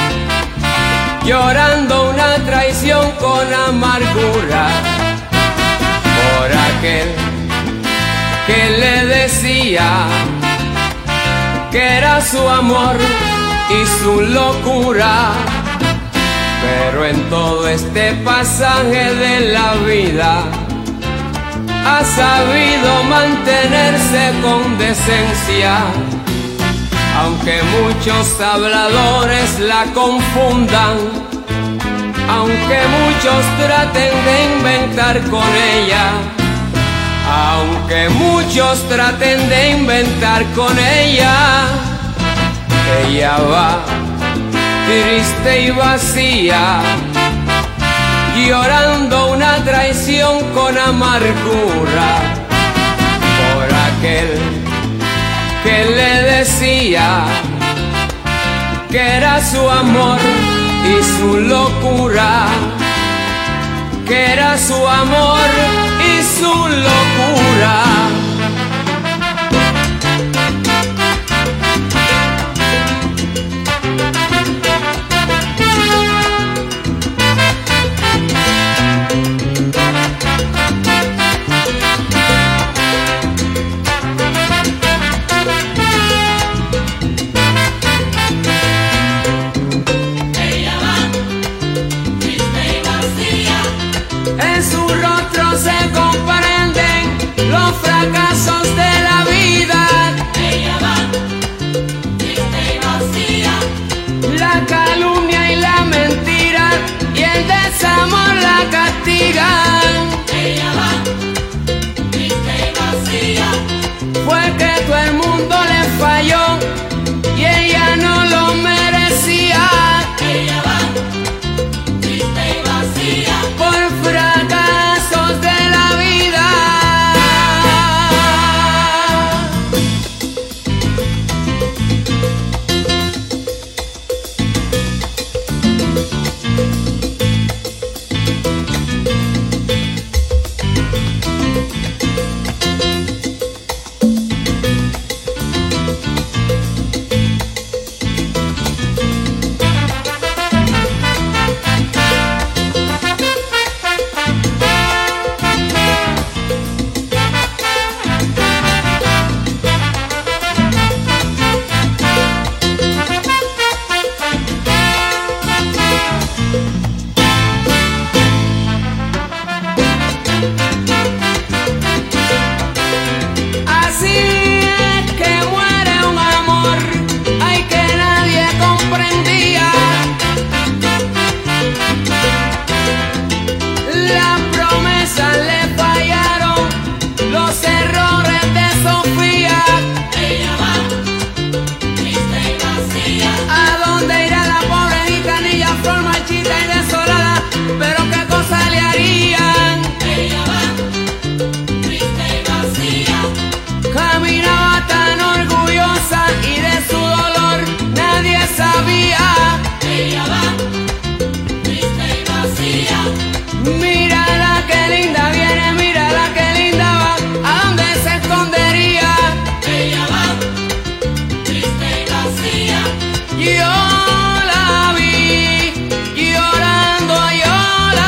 llorando una traición con amargura por aquel que le decía que era su amor y su locura. Pero en todo este pasaje de la vida ha sabido mantenerse con decencia, aunque muchos habladores la confundan, aunque muchos traten de inventar con ella, aunque muchos traten de inventar con ella. Ella va triste y vacía, llorando una traición con amargura por aquel que le decía que era su amor y su locura, que era su amor y su locura. Se comprenden los fracasos de la vida. Ella va triste y vacía. La calumnia y la mentira y el desamor la castigan. Ella va triste y vacía. Fue que todo el mundo le falló y ella no lo merecía. Ella va triste y vacía. Por fracasos de la vida. Yo la vi llorando, yo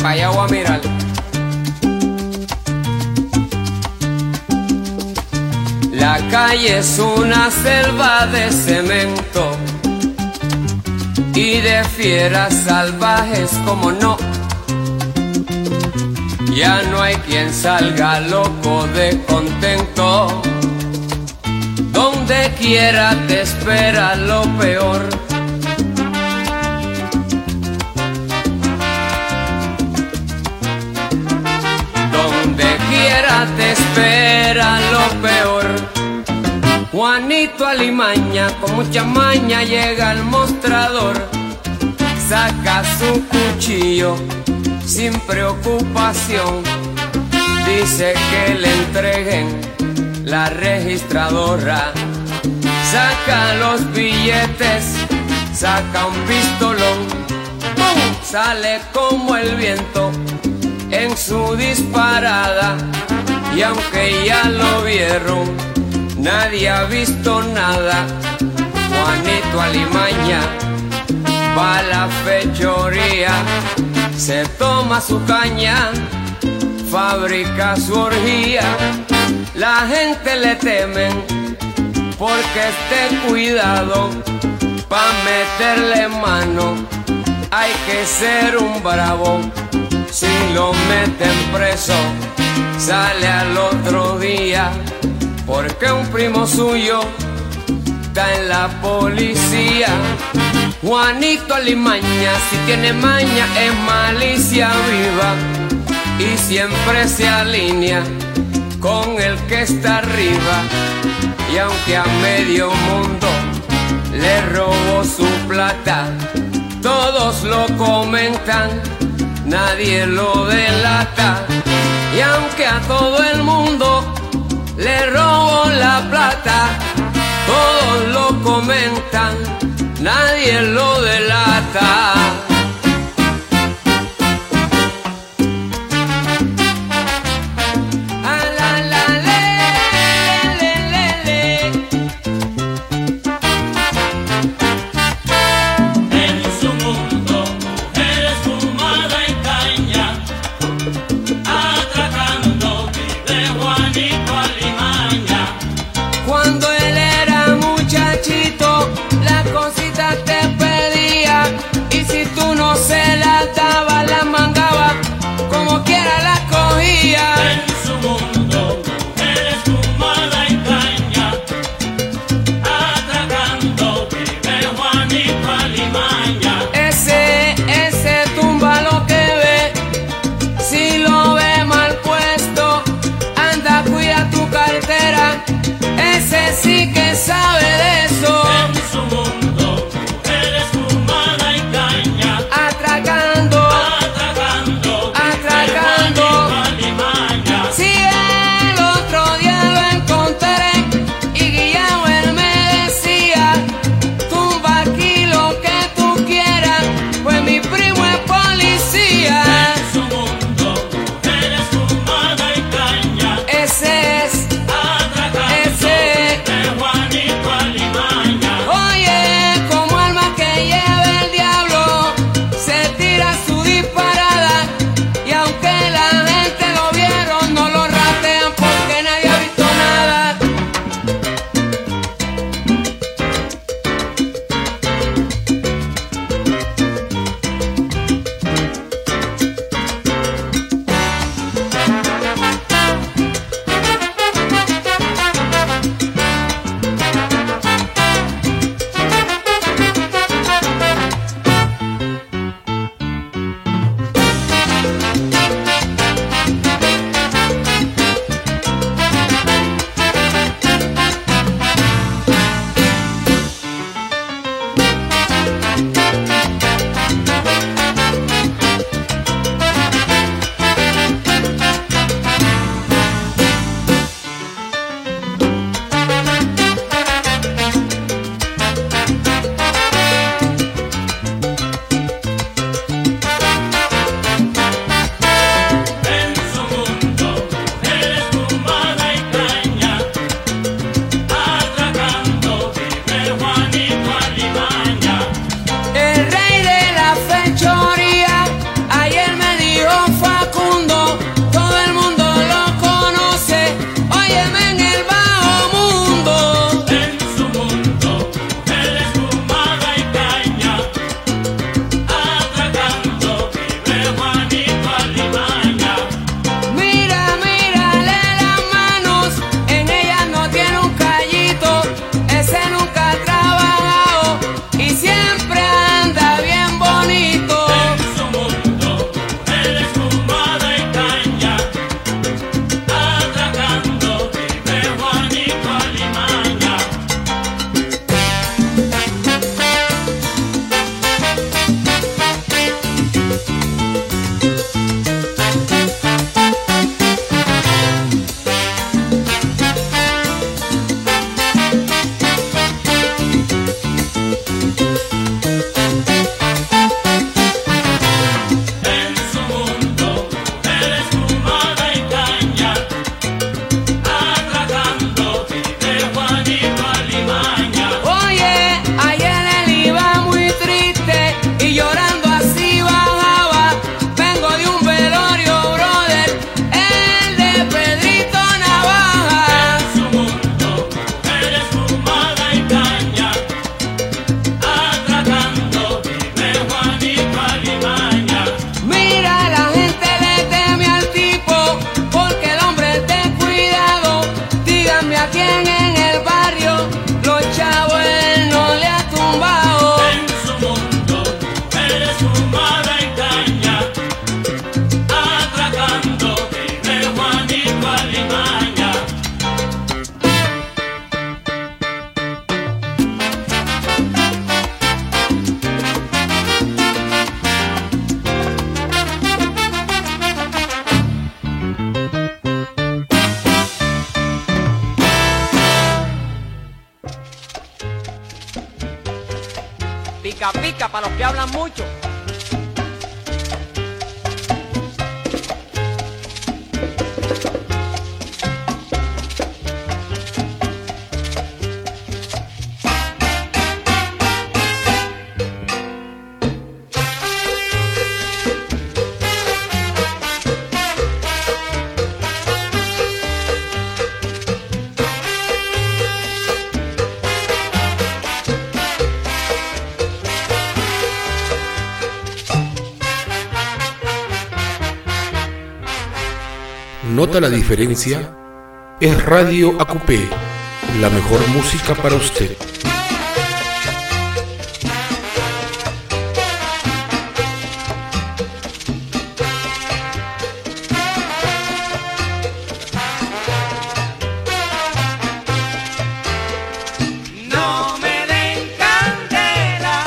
para allá voy a mirar. La calle es una selva de cemento y de fieras salvajes, como no. Ya no hay quien salga loco de contento. Donde quiera te espera lo peor. Donde quiera te espera lo peor. Juanito Alimaña con mucha maña llega al mostrador. Saca su cuchillo sin preocupación. Dice que le entreguen la registradora. Saca los billetes, saca un pistolón. ¡Pum! Sale como el viento en su disparada. Y aunque ya lo vieron, nadie ha visto nada. Juanito Alimaña va a la fechoría, se toma su caña, fabrica su orgía. La gente le temen porque esté cuidado. Pa' meterle mano hay que ser un bravo. Si lo meten preso, sale al otro día, porque un primo suyo está en la policía. Juanito Alimaña, si tiene maña, es malicia viva y siempre se alinea con el que está arriba. Y aunque a medio mundo le robó su plata, todos lo comentan, nadie lo delata. Y aunque a todo el mundo le robó la plata, todos lo comentan, nadie lo delata. Cuando él era muchachito, las cositas te pedía, y si tú Pica pica para los que hablan mucho. ¿Nota la diferencia? Es Radio AQP, la mejor música para usted. No me den candela,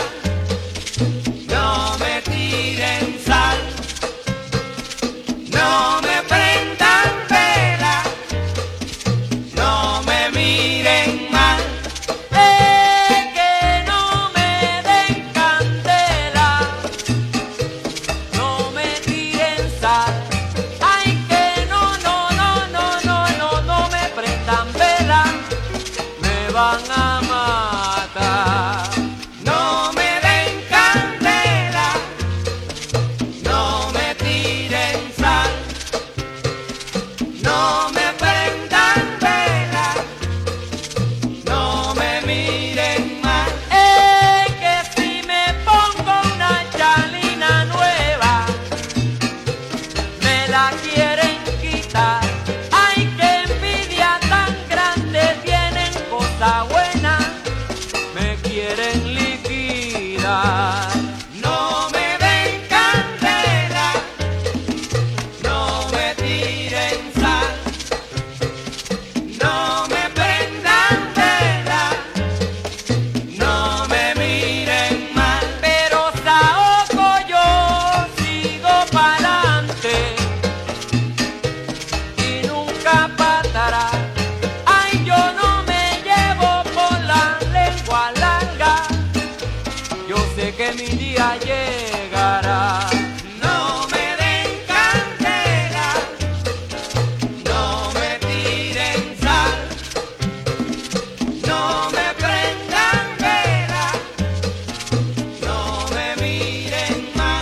no me tiren sal, no me prendan vela, no me miren mal. Que no me den candela, no me tiren sal. Ay, que no me prendan vela, me van a matar. No me den candela, no me tiren sal, no me prendan vela, no me miren mal. Que si me pongo una chalina nueva, me la quieren quitar. Ay, qué envidia tan grande, tienen cosa buena, me quieren liquidar. No me den candela, no me tiren sal, no me prendan vela, no me miren mal. Pero Saoco yo sigo pa'lante y nunca para atrás. Ay, yo no me llevo por la lengua larga, yo sé que mi día llegará. No me den candela, no me tiren sal, no me prendan vela, no me miren mal.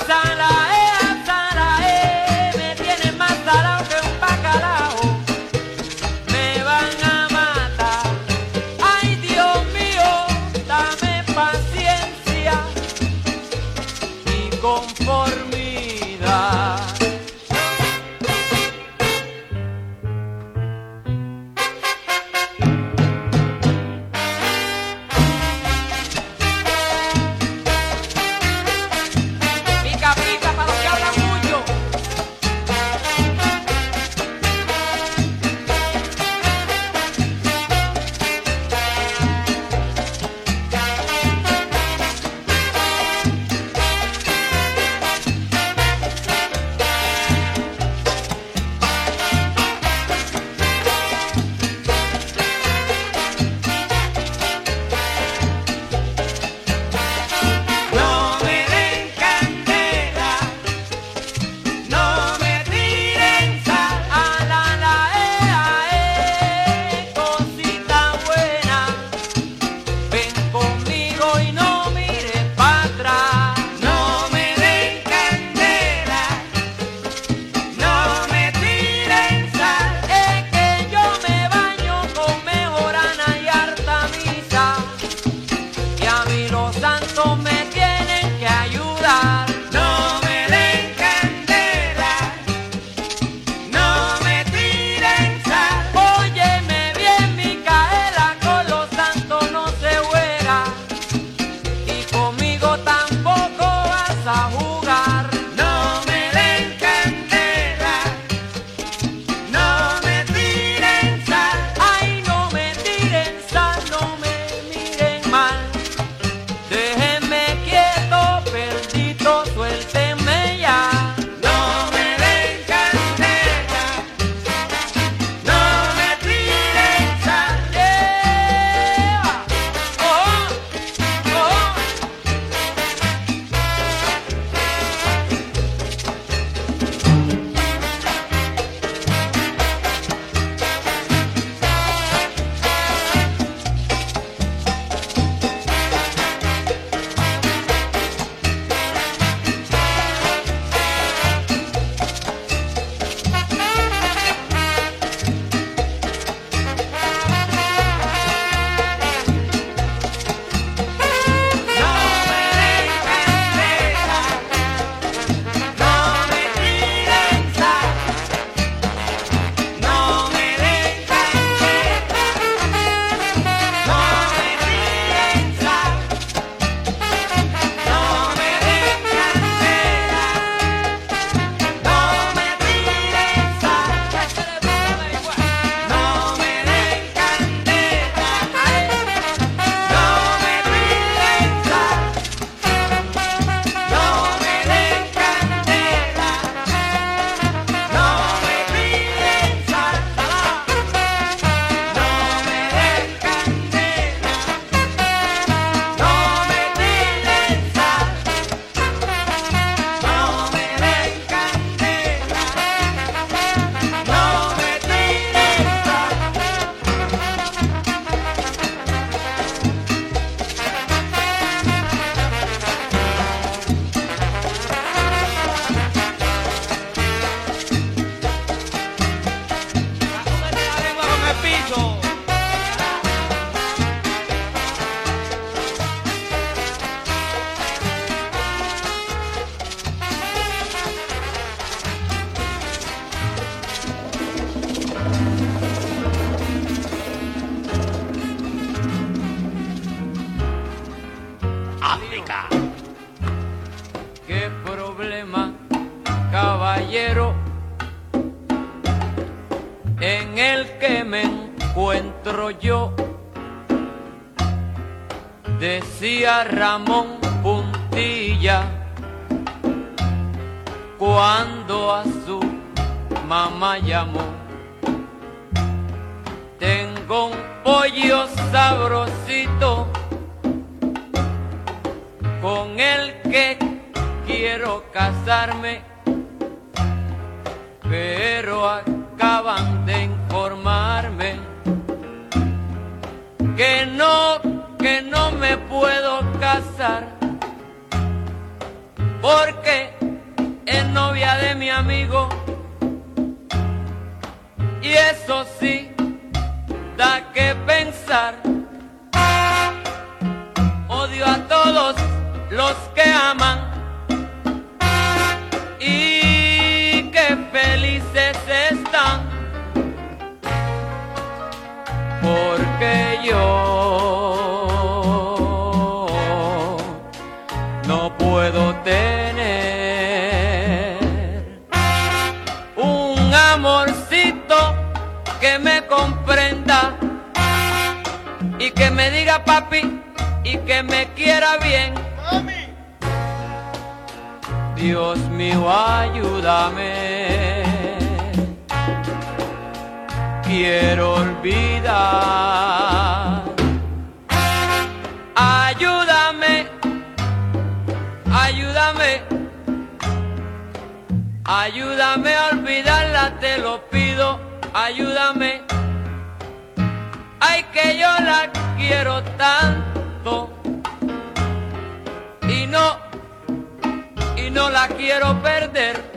Azalae, me tienen más salado que un bacalao, me van a matar. Ay, Dios mío, dame paciencia y conformidad. Pica pica para los que hablan mucho. África. ¿Qué problema, caballero, en el que me encuentro yo? Decía Ramón Puntilla cuando a su mamá llamó. Tengo un pollo sabrosito con el que quiero casarme, pero acaban de informarme que no me puedo casar porque es novia de mi amigo, y eso sí da que pensar. Odio a todos los que aman y que felices están, porque yo no puedo tener un amorcito que me comprenda y que me diga papi y que me quiera bien. Dios mío, ayúdame, quiero olvidar. Ayúdame, ayúdame, ayúdame a olvidarla, te lo pido, ayúdame. Ay, que yo la quiero tanto y no la quiero perder.